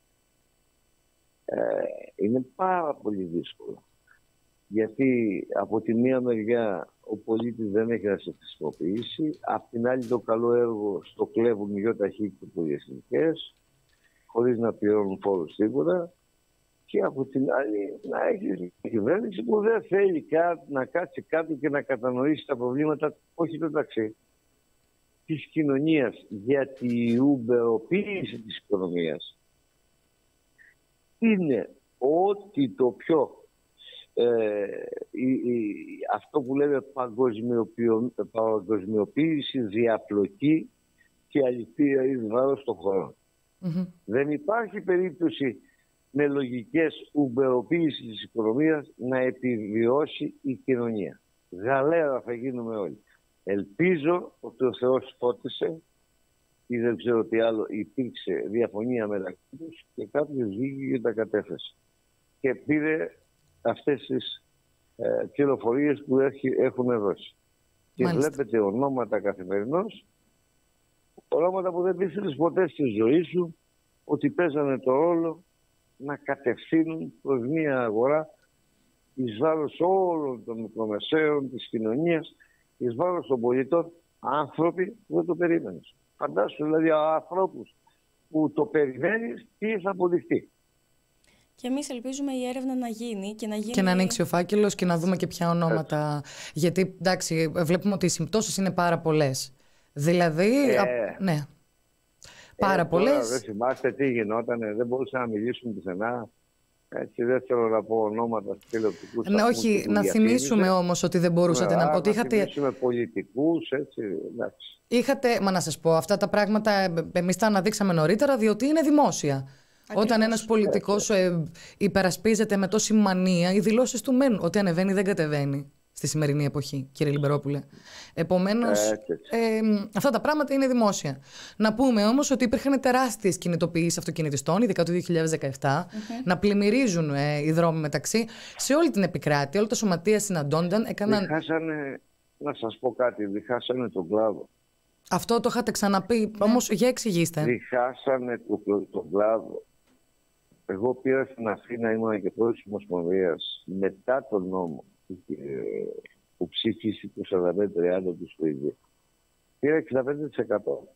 Ε, είναι πάρα πολύ δύσκολο. Γιατί από τη μία μεριά ο πολίτης δεν έχει να σε χρησιμοποιήσει, απ' την άλλη το καλό έργο στο κλέβουν ΙΟΤΑΧΗ και πολυεθνικές, χωρίς να πληρώνουν φόρους σίγουρα, και από την άλλη να έχει μια κυβέρνηση που δεν θέλει κά, να κάτσει κάτω και να κατανοήσει τα προβλήματα, όχι το ταξί, της κοινωνίας, γιατί η ουμπεροποίηση της οικονομίας είναι ό,τι το πιο ε, η, η, αυτό που λέμε παγκοσμιοποίηση, διαπλοκή και αληθεία εις βάρος των χωρών. Mm-hmm. Δεν υπάρχει περίπτωση με λογικές ουμπεροποίηση της οικονομίας να επιβιώσει η κοινωνία. Γαλέρα θα γίνουμε όλοι. Ελπίζω ότι ο Θεός φώτισε ή δεν ξέρω τι άλλο, υπήρξε διαφωνία μεταξύ τους και κάποιος βγήκε και τα κατέφερε. Και πήρε αυτές τις ε, πληροφορίες που έχει, έχουν δώσει. Και Μάλιστα. Βλέπετε ονόματα καθημερινώς, ονόματα που δεν πίστευες ποτέ στη ζωή σου ότι παίζανε το ρόλο να κατευθύνουν προς μια αγορά εις βάρος όλων των μικρομεσαίων της κοινωνίας, εις βάρος των πολιτών, άνθρωποι που δεν το περίμενες. Φαντάσου δηλαδή ανθρώπους που το περιμένεις, τι θα αποδειχτεί. Και εμείς ελπίζουμε η έρευνα να γίνει και να γίνει... Και να ανοίξει ο φάκελος και να δούμε και ποια ονόματα. Έτσι. Γιατί, εντάξει, βλέπουμε ότι οι συμπτώσεις είναι πάρα πολλές. Δηλαδή, ε, α, ναι, πάρα ε, πολλές. Δεν θυμάστε τι γινόταν, δεν μπορούσαν να μιλήσουν πουθενά. Έτσι, δεν θέλω να πω ονόματα στους τηλεοπτικούς. Ναι, όχι, να θυμίσουμε όμως ότι δεν μπορούσατε ναι, να πω ότι είχατε... Να θυμίσουμε πολιτικούς, έτσι, εντάξει. Είχατε, μα να σας πω, αυτά τα πράγματα εμείς τα αναδείξαμε νωρίτερα, διότι είναι δημόσια. Ακριβώς. Όταν ένας πολιτικός ε, υπερασπίζεται με τόση μανία, οι δηλώσεις του μένουν. Ότι ανεβαίνει δεν κατεβαίνει στη σημερινή εποχή, κύριε Λιμπερόπουλε. Επομένως, ε, αυτά τα πράγματα είναι δημόσια. Να πούμε όμως ότι υπήρχαν τεράστιες κινητοποιήσεις αυτοκινητιστών, ειδικά το δύο χιλιάδες δεκαεπτά, mm-hmm. να πλημμυρίζουν ε, οι δρόμοι μεταξύ σε όλη την επικράτεια. Όλα τα σωματεία συναντώνταν. Έκαναν... Διχάσανε, να σας πω κάτι, διχάσανε τον κλάδο. Αυτό το είχατε ξαναπεί, mm. όμως για εξηγήστε. Διχάσανε τον το κλάδο. Εγώ πήρα στην Αθήνα, ήμουν και πρόεδρος της Ομοσπονδίας, μετά τον νόμο που ψήφισε το σαράντα πέντε τριάντα του Σουηδίου. Πήρα εξήντα πέντε τοις εκατό.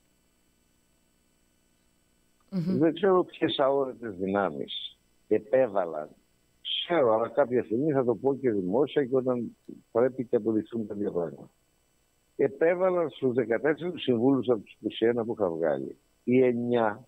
Mm-hmm. Δεν ξέρω ποιες αόρατες δυνάμεις επέβαλαν. Ξέρω, αλλά κάποια στιγμή θα το πω και δημόσια και όταν πρέπει και αποδειχθούν τα δύο πράγματα. Επέβαλαν στους δεκατέσσερις συμβούλους από τους είκοσι ένα που είχα βγάλει οι εννιά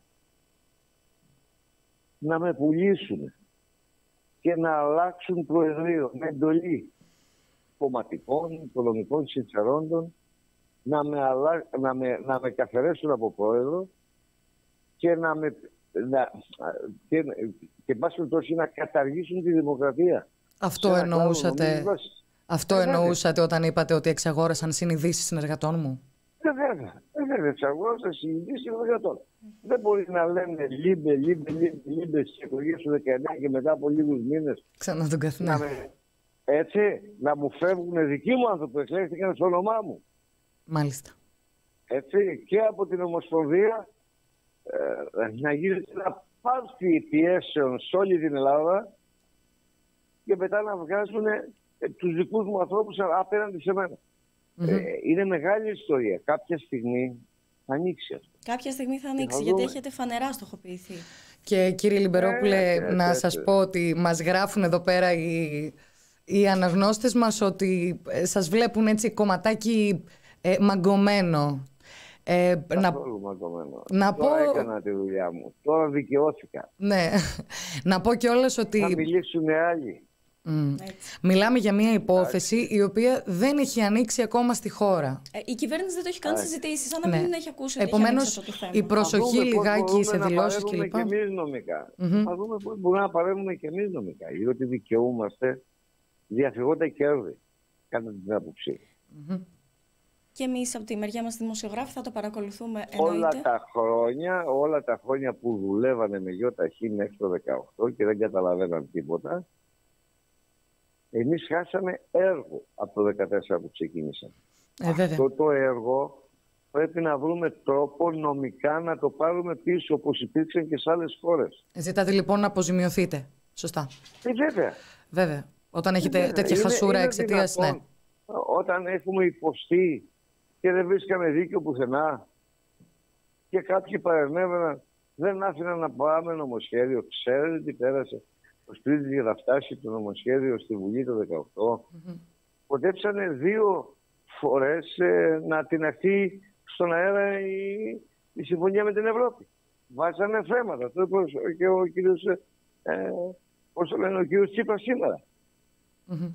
να με πουλήσουν και να αλλάξουν προεδρείο με εντολή κομματικών, οικονομικών συμφερόντων, να με, αλλα... να με, να με καθαρέσουν από πρόεδρο και να με να... και, και πάσουν τόσο να καταργήσουν τη δημοκρατία. Αυτό εννοούσατε, αυτό ε, εννοούσατε όταν είπατε ότι εξαγόρασαν συνειδήσεις συνεργατών μου. Ε, βέβαια, ε, βέβαια, εξαγόρασαν συνειδήσεις συνεργατών. Δεν μπορεί να λένε λίμπε, λίμπε, λίμπε, λίμπε στις εκλογές του δεκαεννιά και μετά από λίγους μήνες ξανά τον καθένα. Με... Έτσι, να μου φεύγουν δικοί μου άνθρωποι που εκλέχθηκαν στο όνομά μου. Μάλιστα. Έτσι, και από την Ομοσπονδία ε, να γίνεται ένα πάρτι πιέσεων σε όλη την Ελλάδα και μετά να βγάζουν ε, τους δικούς μου ανθρώπους απέναντι σε μένα. Mm-hmm. Ε, είναι μεγάλη ιστορία. Κάποια στιγμή ανοίξει αυτό. Κάποια στιγμή θα ανοίξει, θα γιατί δούμε. έχετε φανερά στοχοποιηθεί. Και κύριε Λιμπερόπουλε, Ε, να ε, σας ε, πω ότι μας γράφουν εδώ πέρα οι, οι αναγνώστες μας ότι ε, σας βλέπουν έτσι κομματάκι ε, μαγκωμένο. Ε, να, Καθόλου μαγκωμένο. να Τώρα πω... έκανα τη δουλειά μου. Τώρα δικαιώθηκα. Ναι, να πω κιόλας ότι... Θα μιλήσουν άλλοι. Mm. Μιλάμε για μια υπόθεση η οποία δεν έχει ανοίξει ακόμα στη χώρα. Ε, η κυβέρνηση δεν το έχει καν συζητήσει, σαν να Ναι. μην έχει ακούσει ότι Επομένως, έχει ανοίξει αυτό το θέμα. η προσοχή λιγάκι σε δηλώσεις κλπ. κλπ. Να παρέμβουμε και εμείς νομικά. Mm-hmm. Να δούμε πώς μπορούμε να παρέμβουμε και εμείς νομικά. Διότι δικαιούμαστε διαφυγόντα κέρδη, κατά την άποψή. Mm-hmm. Και εμείς από τη μεριά μας δημοσιογράφοι θα το παρακολουθούμε, Όλα εννοείται. τα χρόνια, όλα τα χρόνια που δουλεύανε με ΙΟΤΑΧΗ μέχρι το δεκαοκτώ και δεν καταλαβαίναν τίποτα, εμείς χάσαμε έργο από το δεκατέσσερα που ξεκίνησαν. Ε, Αυτό το έργο πρέπει να βρούμε τρόπο νομικά να το πάρουμε πίσω, όπως υπήρξαν και σε άλλες χώρες. Ζητάτε λοιπόν να αποζημιωθείτε. Σωστά. Ε, βέβαια. Βέβαια. Όταν έχετε Βέβαια. τέτοια Είναι- χασούρα είναι εξαιτίας. Ναι. δυνατόν, όταν έχουμε υποστεί και δεν βρίσκαμε δίκιο πουθενά και κάποιοι παρενέβαιναν, δεν άφηναν να πάμε νομοσχέδιο. Ξέρετε τι πέρασε. Ο Σπύριτζης για να φτάσει το νομοσχέδιο στη Βουλή το δεκαοκτώ. Mm-hmm. Ποτέψανε δύο φορές ε, να τυναχθεί στον αέρα η, η συμφωνία με την Ευρώπη. Βάζανε θέματα. Το είπε και ο κύριος, ε, πώς το λένε, ο κύριος Τσίπρας σήμερα. Mm-hmm.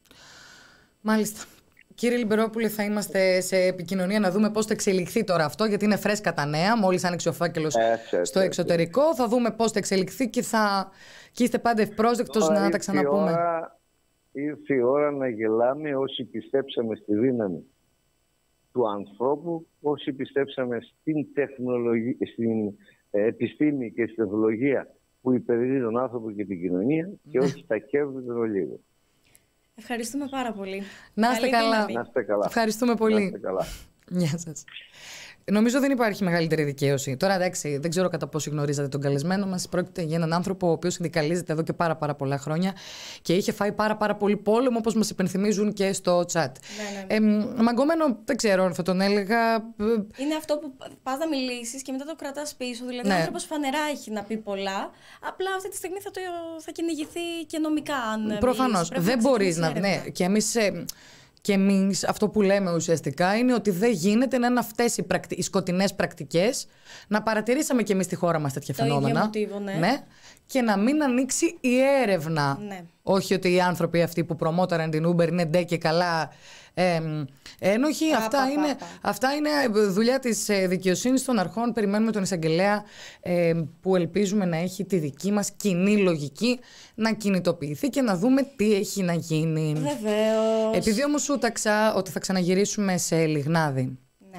Μάλιστα. Κύριε Λιμπερόπουλε, θα είμαστε σε επικοινωνία να δούμε πώς θα εξελιχθεί τώρα αυτό, γιατί είναι φρέσκα τα νέα. Μόλις άνοιξε ο φάκελος στο εξωτερικό, έτσι. Θα δούμε πώς θα εξελιχθεί και, θα... και είστε πάντα ευπρόσδεκτος να τα ξαναπούμε. Ώρα, ήρθε η ώρα να γελάμε όσοι πιστέψαμε στη δύναμη του ανθρώπου, όσοι πιστέψαμε στην, τεχνολογία, στην ε, επιστήμη και στην τεχνολογία που υπηρετεί τον άνθρωπο και την κοινωνία και όχι στα κέρδη των ολίγων. Ευχαριστούμε πάρα πολύ. Να είστε καλά. Να είστε καλά. Ευχαριστούμε πολύ. Να είστε καλά. Γεια σας. Νομίζω δεν υπάρχει μεγαλύτερη δικαίωση. Τώρα εντάξει, δεν ξέρω κατά πόσο γνωρίζατε τον καλεσμένο μας. Πρόκειται για έναν άνθρωπο ο οποίος συνδικαλίζεται εδώ και πάρα, πάρα πολλά χρόνια και είχε φάει πάρα, πάρα πολύ πόλεμο, όπως μας υπενθυμίζουν και στο chat. Ναι, ναι. Ε, μαγκωμένο, δεν ξέρω αν θα τον έλεγα. Είναι αυτό που πας να μιλήσεις και μετά το κρατάς πίσω. Δηλαδή, ναι. Ο άνθρωπος φανερά έχει να πει πολλά. Απλά αυτή τη στιγμή θα, το, θα κυνηγηθεί και νομικά. Αν προφανώς. Δεν μπορείς να. Ναι, και εμείς. Και εμείς αυτό που λέμε ουσιαστικά είναι ότι δεν γίνεται να είναι αυτές οι, πρακτι... οι σκοτεινές πρακτικές. Να παρατηρήσαμε και εμείς στη χώρα μας τέτοια το φαινόμενα. Μοτίβο, ναι. Ναι. Και να μην ανοίξει η έρευνα. Ναι. Όχι ότι οι άνθρωποι αυτοί που προμόταραν την Uber είναι ντε και καλά ε, ένοχοι. Αυτά, πα, είναι, πα. αυτά είναι δουλειά της δικαιοσύνης των αρχών. Περιμένουμε τον εισαγγελέα ε, που ελπίζουμε να έχει τη δική μας κοινή λογική να κινητοποιηθεί και να δούμε τι έχει να γίνει. Βεβαίως. Επειδή όμως σούταξα ότι θα ξαναγυρίσουμε σε Λιγνάδι. Ναι.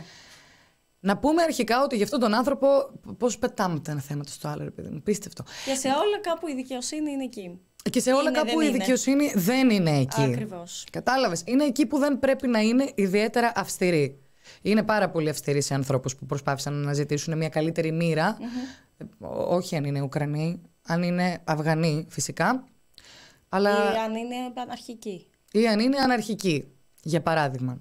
Να πούμε αρχικά ότι για αυτόν τον άνθρωπο πώς πετάμε τα ένα θέμα στο άλλο, ρε παιδί μου. Πίστευτο. Και σε όλα κάπου η δικαιοσύνη είναι εκεί. Και σε όλα είναι, κάπου η είναι. δικαιοσύνη δεν είναι εκεί. Ακριβώς. Κατάλαβες. Είναι εκεί που δεν πρέπει να είναι ιδιαίτερα αυστηρή. Είναι πάρα πολύ αυστηρή σε ανθρώπους που προσπάθησαν να ζητήσουν μια καλύτερη μοίρα. Mm-hmm. Όχι αν είναι Ουκρανοί, αν είναι Αφγανοί φυσικά. Αλλά... Ή αν είναι αναρχικοί. Ή αν είναι αναρχικοί, για παράδειγμα.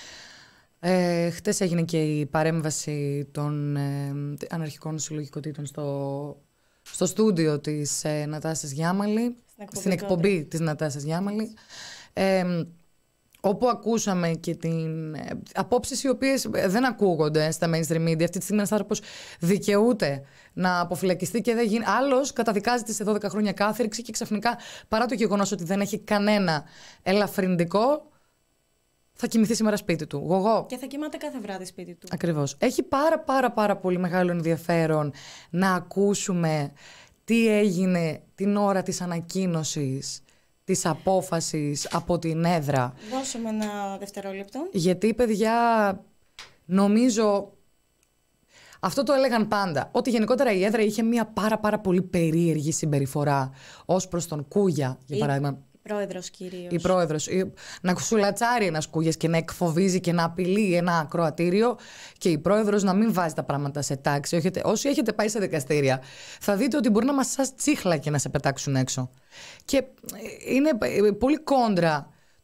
Ε, χτες έγινε και η παρέμβαση των ε, αναρχικών συλλογικοτήτων στο, στο στούντιο της ε, Νατάσας Γιάμαλη, στην εκπομπή, στην εκπομπή της Νατάσας Γιάμαλη, ε, όπου ακούσαμε και την ε, απόψεις οι οποίες δεν ακούγονται στα mainstream media. Αυτή τη στιγμή ένας άνθρωπος δικαιούται να αποφυλακιστεί και δεν γίνει. Άλλος καταδικάζεται σε δώδεκα χρόνια κάθριξη και ξαφνικά, παρά το γεγονός ότι δεν έχει κανένα ελαφρυντικό, θα κοιμηθεί σήμερα σπίτι του. Γογό. Και θα κοιμάται κάθε βράδυ σπίτι του. Ακριβώς. Έχει πάρα πάρα πάρα πολύ μεγάλο ενδιαφέρον να ακούσουμε τι έγινε την ώρα της ανακοίνωσης της απόφασης από την έδρα. Δώσε με ένα δευτερόλεπτο. Γιατί, παιδιά, νομίζω... Αυτό το έλεγαν πάντα. Ότι γενικότερα η έδρα είχε μια πάρα πάρα πολύ περίεργη συμπεριφορά ως προς τον Κούγια, για παράδειγμα. Η πρόεδρος κυρίως. Η πρόεδρος. Η... Να σουλατσάρει ένας Κούγιας και να εκφοβίζει και να απειλεί ένα ακροατήριο και η πρόεδρος να μην βάζει τα πράγματα σε τάξη. Έχετε... Όσοι έχετε πάει σε δικαστήρια, θα δείτε ότι μπορεί να μας σας τσίχλα και να σε πετάξουν έξω. Και είναι πολύ κόντρα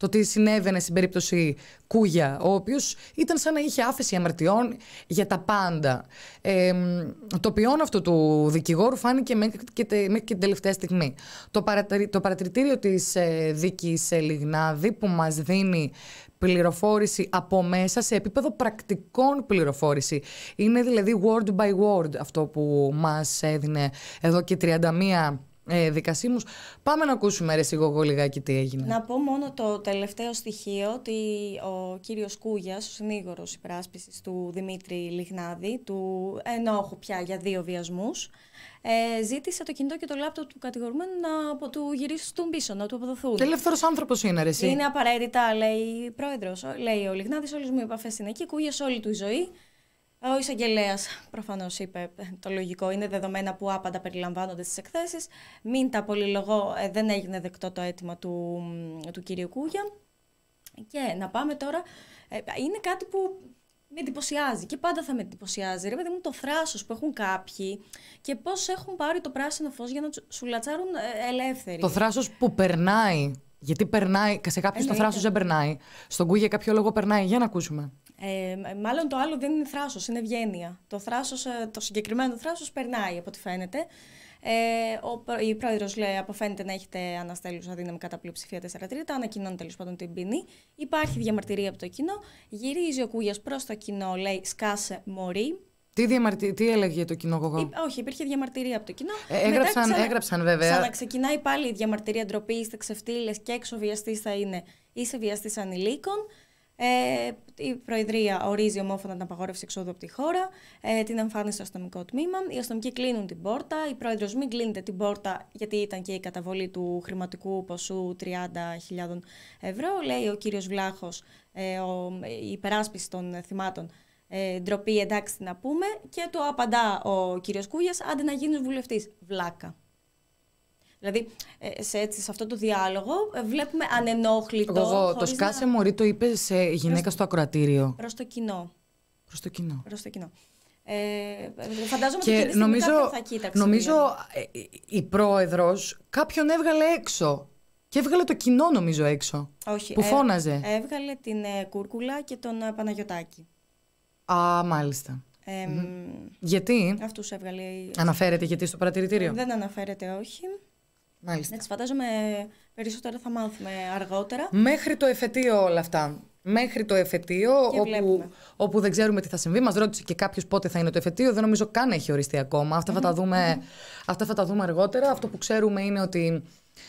το τι συνέβαινε στην περίπτωση Κούγια, ο οποίος ήταν σαν να είχε άφεση αμαρτιών για τα πάντα. Ε, το ποιόν αυτού του δικηγόρου φάνηκε μέχρι και, τε, μέχρι και την τελευταία στιγμή. Το, παρατηρη, το παρατηρητήριο της ε, δίκης ε, Λιγνάδη, που μας δίνει πληροφόρηση από μέσα σε επίπεδο πρακτικών πληροφόρηση. Είναι δηλαδή word by word αυτό που μας έδινε εδώ και τριάντα μία ε, δικασίμους. Πάμε να ακούσουμε ρε σιγογό λιγάκι τι έγινε. Να πω μόνο το τελευταίο στοιχείο, ότι ο κύριος Κούγιας, ο συνήγορος υπεράσπισης του Δημήτρη Λιγνάδη, του ενόχου πια για δύο βιασμούς, Ε, ζήτησε το κινητό και το λάπτοπ του κατηγορουμένου να από του γυρίσουν πίσω, να του αποδοθούν. Και ελεύθερος άνθρωπος είναι, ρε εσύ. Είναι απαραίτητα, λέει η πρόεδρος. Λέει ο Λιγνάδης, όλες μου οι επαφές είναι εκεί. Κούγιας όλη του η ζωή. Ο εισαγγελέας προφανώς είπε το λογικό, είναι δεδομένα που άπαντα περιλαμβάνονται στις εκθέσεις. Μην τα πολυλογώ, ε, δεν έγινε δεκτό το αίτημα του, του κυρίου Κούγια. Και να πάμε τώρα. Ε, είναι κάτι που με εντυπωσιάζει και πάντα θα με εντυπωσιάζει. Ρε παιδί μου, το θράσος που έχουν κάποιοι και πώς έχουν πάρει το πράσινο φως για να σου λατσάρουν ελεύθεροι. Το θράσος που περνάει. Γιατί περνάει, σε κάποιους το θράσος δεν περνάει. Στον Κούγια κάποιο λόγο περνάει. Για να ακούσουμε. Ε, μάλλον το άλλο δεν είναι θράσος, είναι ευγένεια. Το, θράσος, το συγκεκριμένο θράσος περνάει από ό,τι φαίνεται. Ε, ο, η πρόεδρος λέει αποφαίνεται να έχετε αναστέλους αδύναμη κατά πλειοψηφία τέσσερα τρίτα, ανακοινώνει τέλος πάντων την ποινή. Υπάρχει διαμαρτυρία από το κοινό. Γυρίζει ο Κούγιας προς το κοινό, λέει σκάσε μωρή. Τι, διαμαρτι... Τι έλεγε το κοινό, εγώ. Όχι, υπήρχε διαμαρτυρία από το κοινό. Ε, έγραψαν, ξανα... έγραψαν βέβαια. Ξαναξεκινάει πάλι η διαμαρτυρία, ντροπή, είστε ξεφτύλες και έξω βιαστής θα είναι, είσαι βιαστής ανηλίκων. Ε, η Προεδρία ορίζει ομόφωνα την απαγόρευση εξόδου από τη χώρα, ε, την εμφάνιση στο αστυνομικό τμήμα. Οι αστυνομικοί κλείνουν την πόρτα. Η Πρόεδρος μην κλείνετε την πόρτα, γιατί ήταν και η καταβολή του χρηματικού ποσού τριάντα χιλιάδες ευρώ. Λέει ο κύριος Βλάχος, ε, ο, η υπεράσπιση των θυμάτων. Ε, ντροπή, εντάξει, να πούμε. Και του απαντά ο κύριος Κούγιας, άντε να γίνεις βουλευτής. Βλάκα. Δηλαδή, σε, έτσι, σε αυτό το διάλογο βλέπουμε ανενόχλητο. Εγώ, το σκάσε να... μωρή το είπε σε γυναίκα προς... στο ακροατήριο. Προς το κοινό. Προς το κοινό. Προς το κοινό. Ε, φαντάζομαι και ότι νομίζω, θα κοίταξε. Νομίζω δηλαδή. η πρόεδρος κάποιον έβγαλε έξω. Και έβγαλε το κοινό, νομίζω, έξω. Όχι. Που φώναζε. Έβγαλε την ε, Κούρκουλα και τον ε, Παναγιωτάκη. Α, μάλιστα. Ε, mm. Γιατί. Αυτούς έβγαλε. Αναφέρεται γιατί στο παρατηρητήριο. Δεν αναφέρεται, όχι. Μάλιστα. Έτσι, φαντάζομαι περισσότερο θα μάθουμε αργότερα. Μέχρι το εφετείο όλα αυτά. Μέχρι το εφετείο, όπου, όπου δεν ξέρουμε τι θα συμβεί. Μας ρώτησε και κάποιος πότε θα είναι το εφετείο. Δεν νομίζω καν έχει οριστεί ακόμα. Αυτά, mm-hmm. θα, τα δούμε, mm-hmm. αυτά θα τα δούμε αργότερα. Αυτό που ξέρουμε είναι ότι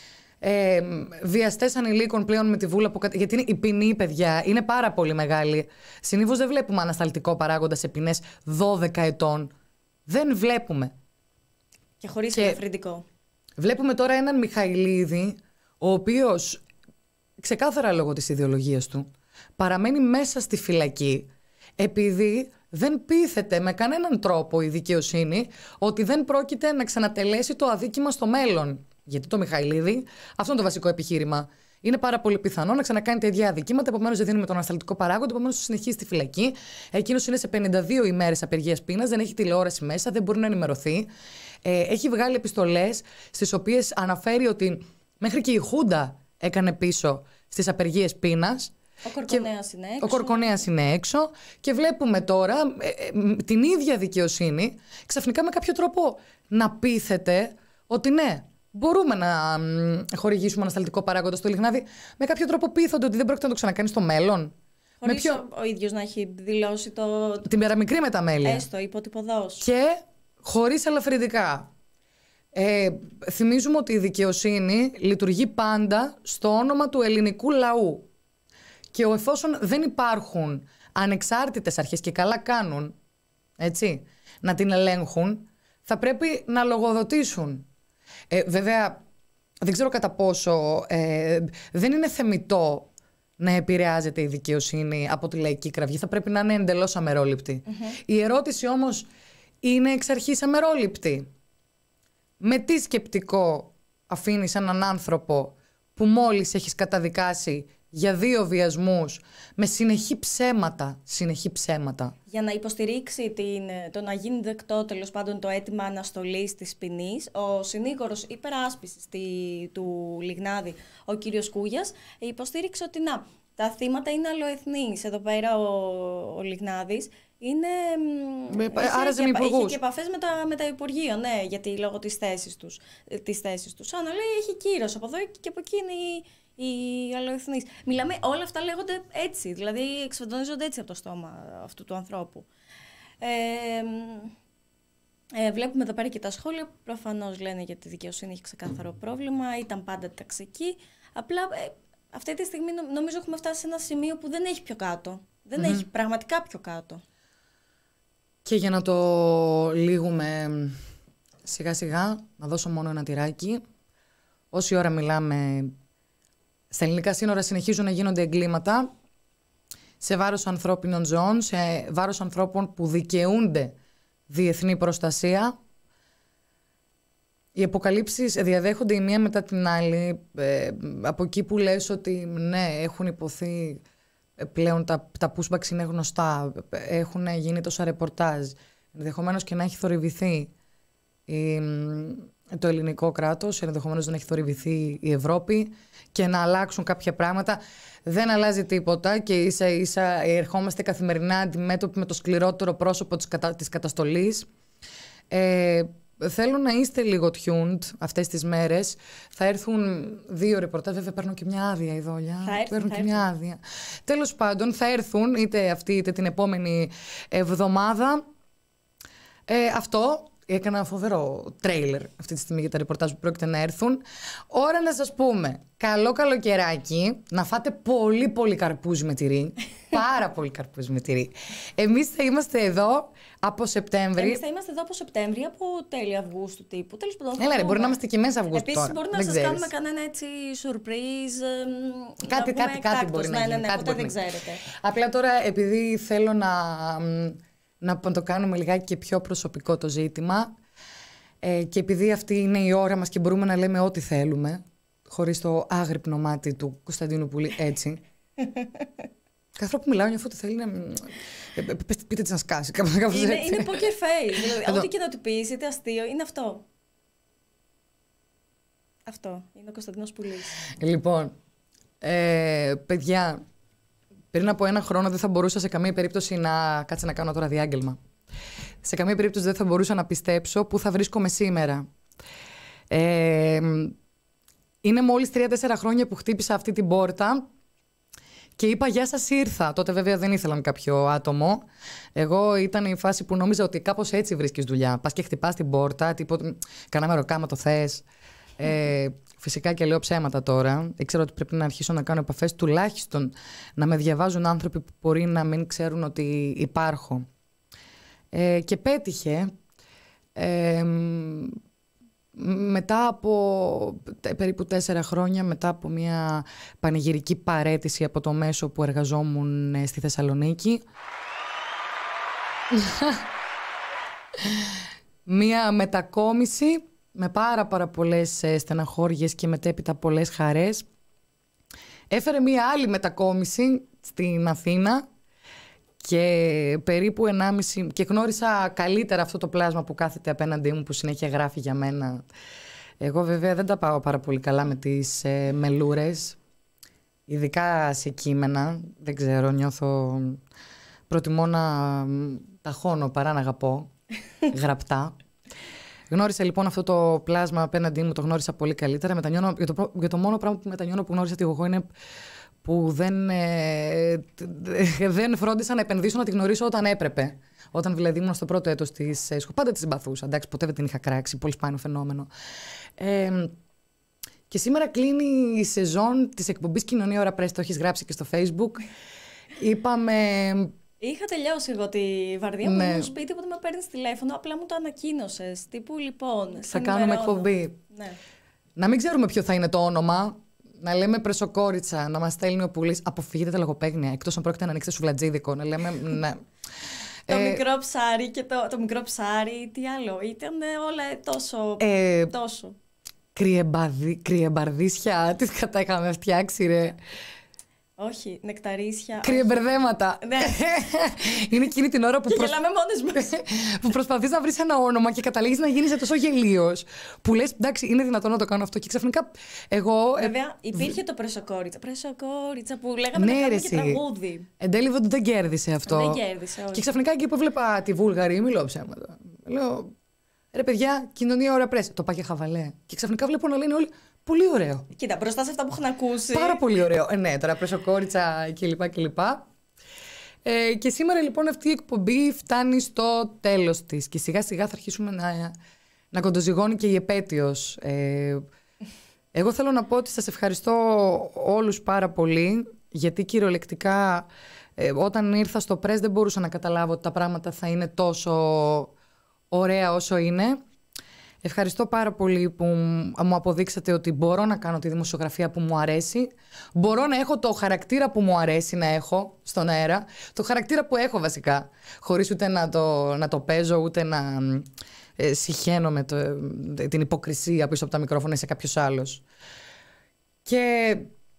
ε, βιαστές ανηλίκων πλέον με τη βούλα που. Γιατί είναι η ποινή, παιδιά, είναι πάρα πολύ μεγάλη. Συνήθως δεν βλέπουμε ανασταλτικό παράγοντα σε ποινές δώδεκα ετών. Δεν βλέπουμε. Και χωρίς ελαφρυντικό. Βλέπουμε τώρα έναν Μιχαηλίδη, ο οποίος, ξεκάθαρα λόγω της ιδεολογίας του, παραμένει μέσα στη φυλακή, επειδή δεν πείθεται με κανέναν τρόπο η δικαιοσύνη ότι δεν πρόκειται να ξανατελέσει το αδίκημα στο μέλλον. Γιατί το Μιχαηλίδη, αυτό είναι το βασικό επιχείρημα. Είναι πάρα πολύ πιθανό να ξανακάνει τα ίδια αδικήματα, επομένως δεν δίνουμε τον ανασταλτικό παράγοντα, επομένως συνεχίζει στη φυλακή. Εκείνος είναι σε πενήντα δύο ημέρες απεργίας πείνας, δεν έχει τηλεόραση μέσα, δεν μπορεί να ενημερωθεί. Ε, έχει βγάλει επιστολές στις οποίες αναφέρει ότι μέχρι και η Χούντα έκανε πίσω στις απεργίες πείνας. Ο Κορκονέας είναι έξω. Ο Κορκονέας είναι έξω και βλέπουμε τώρα ε, ε, την ίδια δικαιοσύνη ξαφνικά με κάποιο τρόπο να πείθεται ότι ναι, μπορούμε να μ, χορηγήσουμε ανασταλτικό παράγοντα στο Λιγνάδη. Με κάποιο τρόπο πείθονται ότι δεν πρόκειται να το ξανακάνει στο μέλλον. Χωρίς ποιο... ο ίδιος να έχει δηλώσει το... την παραμικρή μεταμέλεια. Έστω, υποτυπωδώς. Και χωρίς ελαφρυντικά. Ε, θυμίζουμε ότι η δικαιοσύνη λειτουργεί πάντα στο όνομα του ελληνικού λαού. Και εφόσον δεν υπάρχουν ανεξάρτητες αρχές και καλά κάνουν, έτσι, να την ελέγχουν, θα πρέπει να λογοδοτήσουν. Ε, βέβαια, δεν ξέρω κατά πόσο ε, δεν είναι θεμιτό να επηρεάζεται η δικαιοσύνη από τη λαϊκή κραυγή. Θα πρέπει να είναι εντελώς αμερόληπτη. Mm-hmm. Η ερώτηση όμως είναι εξ αρχής αμερόληπτη. Με τι σκεπτικό αφήνεις έναν άνθρωπο που μόλις έχεις καταδικάσει για δύο βιασμούς με συνεχή ψέματα, συνεχή ψέματα. Για να υποστηρίξει την, το να γίνει δεκτό τέλος πάντων το αίτημα αναστολής της ποινής, ο συνήγορος υπεράσπισης του Λιγνάδη, ο κύριος Κούγιας, υποστήριξε ότι να, τα θύματα είναι αλλοεθνείς. Εδώ πέρα ο, ο Λιγνάδης είναι, με, είχε, άραζε και, με είχε και επαφές με τα, με τα Υπουργεία, ναι, γιατί λόγω της θέσης τους. Της θέσης τους. Σαν να λέει, έχει κύρος από εδώ και από εκεί είναι οι, οι αλλοεθνείς. Μιλάμε, όλα αυτά λέγονται έτσι, δηλαδή εξφαντονίζονται έτσι από το στόμα αυτού του ανθρώπου. Ε, ε, βλέπουμε εδώ πέρα και τα σχόλια, προφανώς λένε για τη δικαιοσύνη έχει ξεκάθαρο πρόβλημα, ήταν πάντα ταξική, απλά... Ε, αυτή τη στιγμή νομίζω έχουμε φτάσει σε ένα σημείο που δεν έχει πιο κάτω. Δεν mm-hmm. έχει πραγματικά πιο κάτω. Και για να το λύγουμε σιγά σιγά, να δώσω μόνο ένα τυράκι. Όση ώρα μιλάμε, στα ελληνικά σύνορα συνεχίζουν να γίνονται εγκλήματα σε βάρος ανθρώπινων ζώων, σε βάρος ανθρώπων που δικαιούνται διεθνή προστασία. Οι αποκαλύψεις διαδέχονται η μία μετά την άλλη. Ε, από εκεί που λες ότι ναι, έχουν υποθεί πλέον τα, τα pushbacks είναι γνωστά, έχουν γίνει τόσα ρεπορτάζ, ενδεχομένως και να έχει θορυβηθεί η, το ελληνικό κράτος, ενδεχομένως να έχει θορυβηθεί η Ευρώπη και να αλλάξουν κάποια πράγματα. Δεν αλλάζει τίποτα και ίσα ίσα ερχόμαστε καθημερινά αντιμέτωποι με το σκληρότερο πρόσωπο της, κατα, της καταστολής. Ε, Θέλω να είστε λίγο tuned αυτές τις μέρες. Θα έρθουν δύο ρεπορτάζ. Βέβαια, παίρνω και μια άδεια η Δόλια. Θα έρθουν, παίρνω θα και έρθουν. μια άδεια. Τέλος πάντων, θα έρθουν είτε αυτή είτε την επόμενη εβδομάδα. Ε, αυτό. Έκανα ένα φοβερό τρέιλερ αυτή τη στιγμή για τα ρεπορτάζ που πρόκειται να έρθουν. Ώρα να σας πούμε, καλό καλοκαιράκι, να φάτε πολύ πολύ καρπούζι με τυρί. Πάρα πολύ καρπούζι με τυρί. Εμείς θα είμαστε εδώ από Σεπτέμβρη. Εμείς θα είμαστε εδώ από Σεπτέμβρη, από τέλη Αυγούστου τύπου. Τέλος πάντων. Έλα ρε, μπορεί να είμαστε και μέσα Αυγούστου. Επίσης μπορεί να σας κάνουμε κανένα έτσι surprise. Κάτι, κάτι, κάτι μπορεί να γίνει. Ναι, ναι, ποτέ δεν ξέρετε. Απλά τώρα επειδή θέλω να... να το κάνουμε λιγάκι και πιο προσωπικό το ζήτημα ε, και επειδή αυτή είναι η ώρα μας και μπορούμε να λέμε ό,τι θέλουμε χωρίς το άγρυπνο μάτι του Κωνσταντίνου Πουλή, έτσι. Κάθε φορά που μιλάω νιώθω ότι θέλει να... πείτε της να σκάσει. Είναι, είναι poker face. Δηλαδή, ό,τι και να του πεις, είτε αστείο, είναι αυτό. Αυτό. Είναι ο Κωνσταντίνος Πουλής. Λοιπόν, ε, παιδιά... Πριν από ένα χρόνο δεν θα μπορούσα σε καμία περίπτωση να... Κάτσε να κάνω τώρα διάγγελμα. Σε καμία περίπτωση δεν θα μπορούσα να πιστέψω πού θα βρίσκομαι σήμερα. Ε, είναι μόλις τρία τέσσερα χρόνια που χτύπησα αυτή την πόρτα και είπα γεια σας ήρθα. Τότε βέβαια δεν ήθελαν κάποιο άτομο. Εγώ ήταν η φάση που νόμιζα ότι κάπως έτσι βρίσκεις δουλειά. Πας και χτυπάς την πόρτα, τίποτα... Κανάμε ροκάμα το θες. Ε, φυσικά και λέω ψέματα τώρα. Ήξερα ότι πρέπει να αρχίσω να κάνω επαφές, τουλάχιστον να με διαβάζουν άνθρωποι που μπορεί να μην ξέρουν ότι υπάρχω. Ε, και πέτυχε. Ε, μετά από περίπου τέσσερα χρόνια, μετά από μια πανηγυρική παραίτηση από το μέσο που εργαζόμουν στη Θεσσαλονίκη, μια μετακόμιση με πάρα πάρα πολλές στεναχώριες και μετέπειτα πολλές χαρές, έφερε μία άλλη μετακόμιση στην Αθήνα και περίπου ενάμιση και γνώρισα καλύτερα αυτό το πλάσμα που κάθεται απέναντί μου που συνέχεια γράφει για μένα. Εγώ βέβαια δεν τα πάω πάρα πολύ καλά με τις ε, μελούρες, ειδικά σε κείμενα, δεν ξέρω, νιώθω, προτιμώ να ταχώνω παρά να αγαπώ γραπτά. Γνώρισα λοιπόν αυτό το πλάσμα απέναντί μου, το γνώρισα πολύ καλύτερα. Μετανιώνω, για, το, για το μόνο πράγμα που μετανιώνω που γνώρισα τη εγώ είναι που δεν, ε, δεν φρόντισα να επενδύσω να τη γνωρίσω όταν έπρεπε. Όταν δηλαδή ήμουν στο πρώτο έτος της σχολής. Πάντα τη συμπαθούσα, εντάξει, ποτέ δεν την είχα κράξει, πολύ σπάνιο φαινόμενο. Ε, και σήμερα κλείνει η σεζόν της εκπομπής Κοινωνία Ώρα Πρέσβη, το έχεις γράψει και στο Facebook. Είπαμε... Είχα τελειώσει εγώ τη βαρδία μου, ναι. Σπίτι, οπότε με παίρνεις τηλέφωνο, απλά μου το ανακοίνωσες. Τύπου λοιπόν. Θα κάνουμε εκπομπή. Ναι. Να μην ξέρουμε ποιο θα είναι το όνομα. Να λέμε Πρεσοκόριτσα, να μας στέλνει ο Πουλής. Αποφύγετε τα λογοπαίγνια. Εκτός αν πρόκειται να ανοίξετε σουβλατζίδικο. Να λέμε. Ναι. Το ε, μικρό ψάρι και το, το μικρό ψάρι, τι άλλο. Ήταν όλα τόσο. Ε, τόσο. Κρυεμπαρδίσια, τι κατά είχαμε φτιάξει, ρε. Όχι, νεκταρίσια. Κρυεμπερδέματα. Ναι. Είναι εκείνη την ώρα που, και προσ... γελάμε μόνες μας. που προσπαθείς να βρεις ένα όνομα και καταλήγεις να γίνεις τόσο γελίος. Που λες, εντάξει, είναι δυνατόν να το κάνω αυτό. Και ξαφνικά εγώ. Βέβαια, υπήρχε το Πρεσοκόριτσα. Πρεσοκόριτσα που λέγαμε ναι, να κάνουμε και τραγούδι. Εν τέλει δεν κέρδισε αυτό. Δεν κέρδισε, όχι. Και ξαφνικά εκεί που έβλεπα τη Βούλγαρη, μιλώ ψέματα. Λέω, ρε παιδιά, κοινωνία ωραία πρέσσα. Το πάει και χαβαλέ. Και ξαφνικά βλέπω να λένε όλοι. Πολύ ωραίο. Κοίτα, μπροστά σε αυτά που έχουν ακούσει. Πάρα πολύ ωραίο. Ε, ναι, τώρα Πρεσοκόριτσα κλπ. κλπ. Ε, και σήμερα λοιπόν αυτή η εκπομπή φτάνει στο τέλος της. Και σιγά σιγά θα αρχίσουμε να, να κοντοζυγώνει και η επέτειος. Ε, εγώ θέλω να πω ότι σας ευχαριστώ όλους πάρα πολύ. Γιατί κυριολεκτικά ε, όταν ήρθα στο Press δεν μπορούσα να καταλάβω ότι τα πράγματα θα είναι τόσο ωραία όσο είναι. Ευχαριστώ πάρα πολύ που μου αποδείξατε ότι μπορώ να κάνω τη δημοσιογραφία που μου αρέσει. Μπορώ να έχω το χαρακτήρα που μου αρέσει να έχω στον αέρα. Το χαρακτήρα που έχω βασικά. Χωρίς ούτε να το, να το παίζω, ούτε να ε, συχαίνω με το, ε, την υποκρισία πίσω από τα μικρόφωνα σε κάποιος άλλος. Και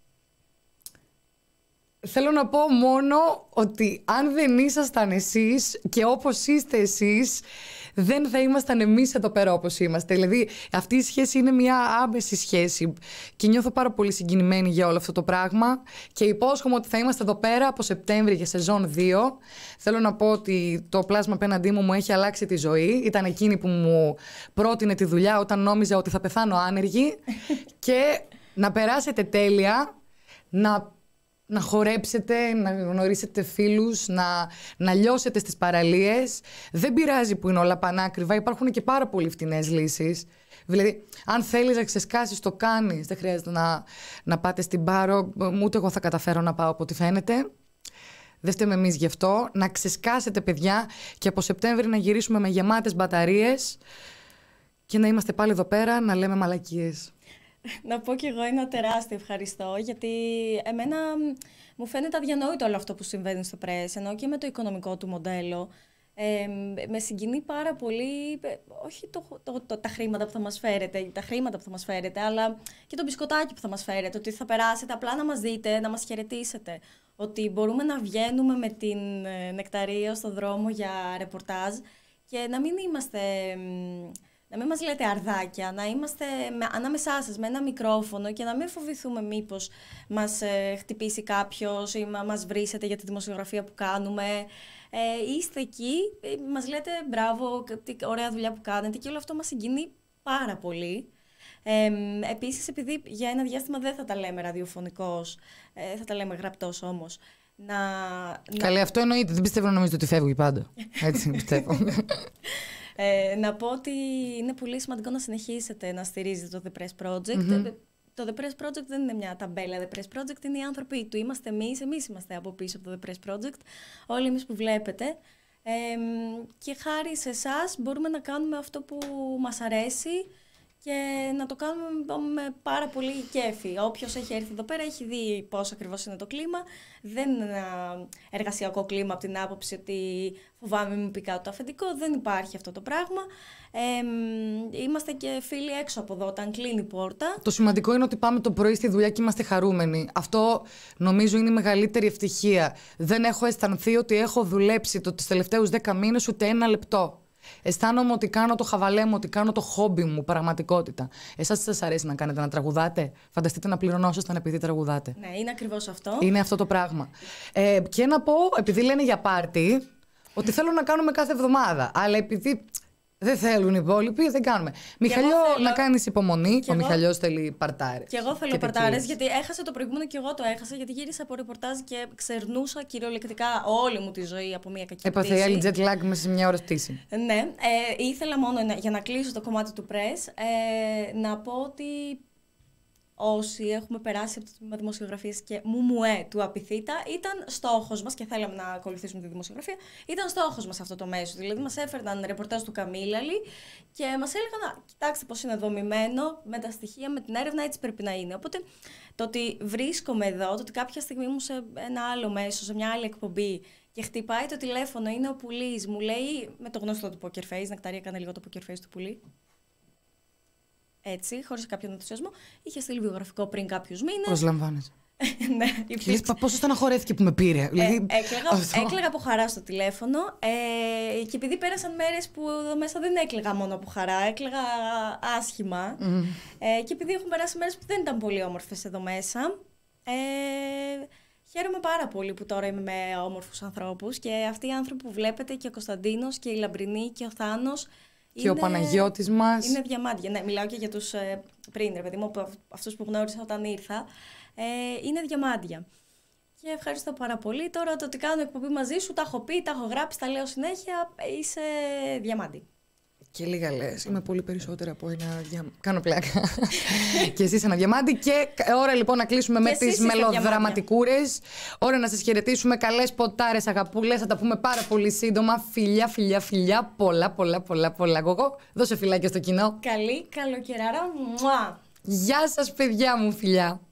θέλω να πω μόνο ότι αν δεν ήσασταν εσείς και όπως είστε εσείς, δεν θα ήμασταν εμείς εδώ πέρα όπως είμαστε. Δηλαδή αυτή η σχέση είναι μια άμεση σχέση και νιώθω πάρα πολύ συγκινημένη για όλο αυτό το πράγμα και υπόσχομαι ότι θα είμαστε εδώ πέρα από Σεπτέμβρη για σεζόν δύο. Θέλω να πω ότι το πλάσμα απέναντί μου μου έχει αλλάξει τη ζωή. Ήταν εκείνη που μου πρότεινε τη δουλειά όταν νόμιζα ότι θα πεθάνω άνεργη και να περάσετε τέλεια, να να χορέψετε, να γνωρίσετε φίλους, να, να λιώσετε στις παραλίες. Δεν πειράζει που είναι όλα πανάκριβα, υπάρχουν και πάρα πολύ φτηνές λύσεις. Δηλαδή, αν θέλεις να ξεσκάσεις, το κάνεις. Δεν χρειάζεται να, να πάτε στην Πάρο, ούτε εγώ θα καταφέρω να πάω από ό,τι φαίνεται. Δεν φταίμε εμείς γι' αυτό. Να ξεσκάσετε, παιδιά, και από Σεπτέμβρη να γυρίσουμε με γεμάτες μπαταρίες και να είμαστε πάλι εδώ πέρα να λέμε μαλακίες. Να πω κι εγώ ένα τεράστιο ευχαριστώ, γιατί εμένα μου φαίνεται αδιανόητο όλο αυτό που συμβαίνει στο Press, ενώ και με το οικονομικό του μοντέλο. Ε, με συγκινεί πάρα πολύ, όχι το, το, το, τα χρήματα που θα μας φέρετε, τα χρήματα που θα μας φέρετε, αλλά και το μπισκοτάκι που θα μας φέρετε, ότι θα περάσετε απλά να μας δείτε, να μας χαιρετήσετε. Ότι μπορούμε να βγαίνουμε με την Νεκταρία στον δρόμο για ρεπορτάζ και να μην είμαστε... Να μην μας λέτε αρδάκια, να είμαστε με, ανάμεσά σας με ένα μικρόφωνο και να μην φοβηθούμε μήπως μας ε, χτυπήσει κάποιος ή μα, μας βρίσετε για τη δημοσιογραφία που κάνουμε. Ε, είστε εκεί, μας λέτε μπράβο, τι ωραία δουλειά που κάνετε και όλο αυτό μας συγκινεί πάρα πολύ. Ε, επίσης, επειδή για ένα διάστημα δεν θα τα λέμε ραδιοφωνικός, ε, θα τα λέμε γραπτός όμως. Να, Καλή, να... αυτό εννοείται. Δεν πιστεύω να νομίζετε ότι φεύγει πάντα. Έτσι πιστεύω. Ε, να πω ότι είναι πολύ σημαντικό να συνεχίσετε να στηρίζετε το The Press Project. Mm-hmm. Το The Press Project δεν είναι μια ταμπέλα. The Press Project είναι οι άνθρωποι του. Είμαστε εμείς, εμείς είμαστε από πίσω από το The Press Project. Όλοι εμείς που βλέπετε. Ε, και χάρη σε εσάς μπορούμε να κάνουμε αυτό που μας αρέσει και να το κάνουμε με πάρα πολύ κέφι. Όποιος έχει έρθει εδώ πέρα έχει δει πώς ακριβώς είναι το κλίμα. Δεν είναι ένα εργασιακό κλίμα από την άποψη ότι φοβάμαι μην πει κάτω το αφεντικό. Δεν υπάρχει αυτό το πράγμα. Ε, είμαστε και φίλοι έξω από εδώ όταν κλείνει η πόρτα. Το σημαντικό είναι ότι πάμε το πρωί στη δουλειά και είμαστε χαρούμενοι. Αυτό νομίζω είναι η μεγαλύτερη ευτυχία. Δεν έχω αισθανθεί ότι έχω δουλέψει το, τους τελευταίους δέκα μήνες ούτε ένα λεπτό. Αισθάνομαι ότι κάνω το χαβαλέ μου, ότι κάνω το χόμπι μου, πραγματικότητα. Εσάς τι σας αρέσει να κάνετε, να τραγουδάτε? Φανταστείτε να πληρωνόσασταν επειδή τραγουδάτε. Ναι, είναι ακριβώς αυτό. Είναι αυτό το πράγμα. Ε, και να πω, επειδή λένε για πάρτι, ότι θέλω να κάνουμε κάθε εβδομάδα. Αλλά επειδή δεν θέλουν οι υπόλοιποι, δεν κάνουμε. Μιχαλιό, θέλω... να κάνεις υπομονή. Και ο εγώ... Μιχαλιός θέλει παρτάρες. Και εγώ θέλω παρτάρες, γιατί έχασε το προηγούμενο και εγώ το έχασα. Γιατί γύρισα από ρεπορτάζ και ξερνούσα κυριολεκτικά όλη μου τη ζωή από μια κακή πτήση. Έπαθε η άλλη jet lag μέσα σε μια ώρα πτήση. Ναι. Ε, ήθελα μόνο για να κλείσω το κομμάτι του Press ε, να πω ότι όσοι έχουμε περάσει από το τμήμα δημοσιογραφίας και μουμουέ του Απιθύτα, ήταν στόχος μας και θέλαμε να ακολουθήσουμε τη δημοσιογραφία, ήταν στόχος μας αυτό το μέσο. Δηλαδή μας έφερναν ρεπορτάζ του Καμίλαλη και μας έλεγαν, κοιτάξτε πώς είναι δομημένο, με τα στοιχεία, με την έρευνα, έτσι πρέπει να είναι. Οπότε το ότι βρίσκομαι εδώ, το ότι κάποια στιγμή ήμουν σε ένα άλλο μέσο, σε μια άλλη εκπομπή και χτυπάει το τηλέφωνο, είναι ο Πουλής, μου λέει με το γνωστό του poker face, Νεκταρία, κάνε λίγο το poker face του Πουλή. Έτσι, χωρίς κάποιον ενθουσιασμό, είχε στείλει βιογραφικό πριν κάποιους μήνες. Προσλαμβάνεσαι. Ναι, και λες, πόσο στεναχωρέθηκε που με πήρε. Ε, δηλαδή, έκλαιγα, έκλαιγα από χαρά στο τηλέφωνο ε, και επειδή πέρασαν μέρες που εδώ μέσα δεν έκλαιγα μόνο από χαρά, έκλαιγα άσχημα. Mm. Ε, και επειδή έχουν περάσει μέρες που δεν ήταν πολύ όμορφες εδώ μέσα, ε, χαίρομαι πάρα πολύ που τώρα είμαι με όμορφους ανθρώπους και αυτοί οι άνθρωποι που βλέπετε και ο Κωνσταντίνος και η Λαμπρινή και ο Θάνος. Και είναι, ο Παναγιώτης μας. Είναι διαμάντια. Ναι, μιλάω και για τους ε, πριν, ρε παιδί μου, αυτούς που γνώρισα όταν ήρθα. Ε, είναι διαμάντια. Και ευχαριστώ πάρα πολύ. Τώρα το ότι κάνω εκπομπή μαζί σου, τα έχω πει, τα έχω γράψει, τα λέω συνέχεια. Είσαι διαμάντι. Και λίγα λες. Είμαι πολύ περισσότερα από ένα διαμάντι. Κάνω πλάκα. Και εσύ ένα διαμάντι. Και ώρα λοιπόν να κλείσουμε και με τις μελοδραματικούρες. Ώρα να σας χαιρετήσουμε. Καλές ποτάρες, αγαπούλες. Θα τα πούμε πάρα πολύ σύντομα. Φιλιά, φιλιά, φιλιά. Πολλά, πολλά, πολλά, πολλά. Γογό, δώσε φιλάκια στο κοινό. Καλή καλοκαιράρα. Μουά. Γεια σας, παιδιά μου, φιλιά.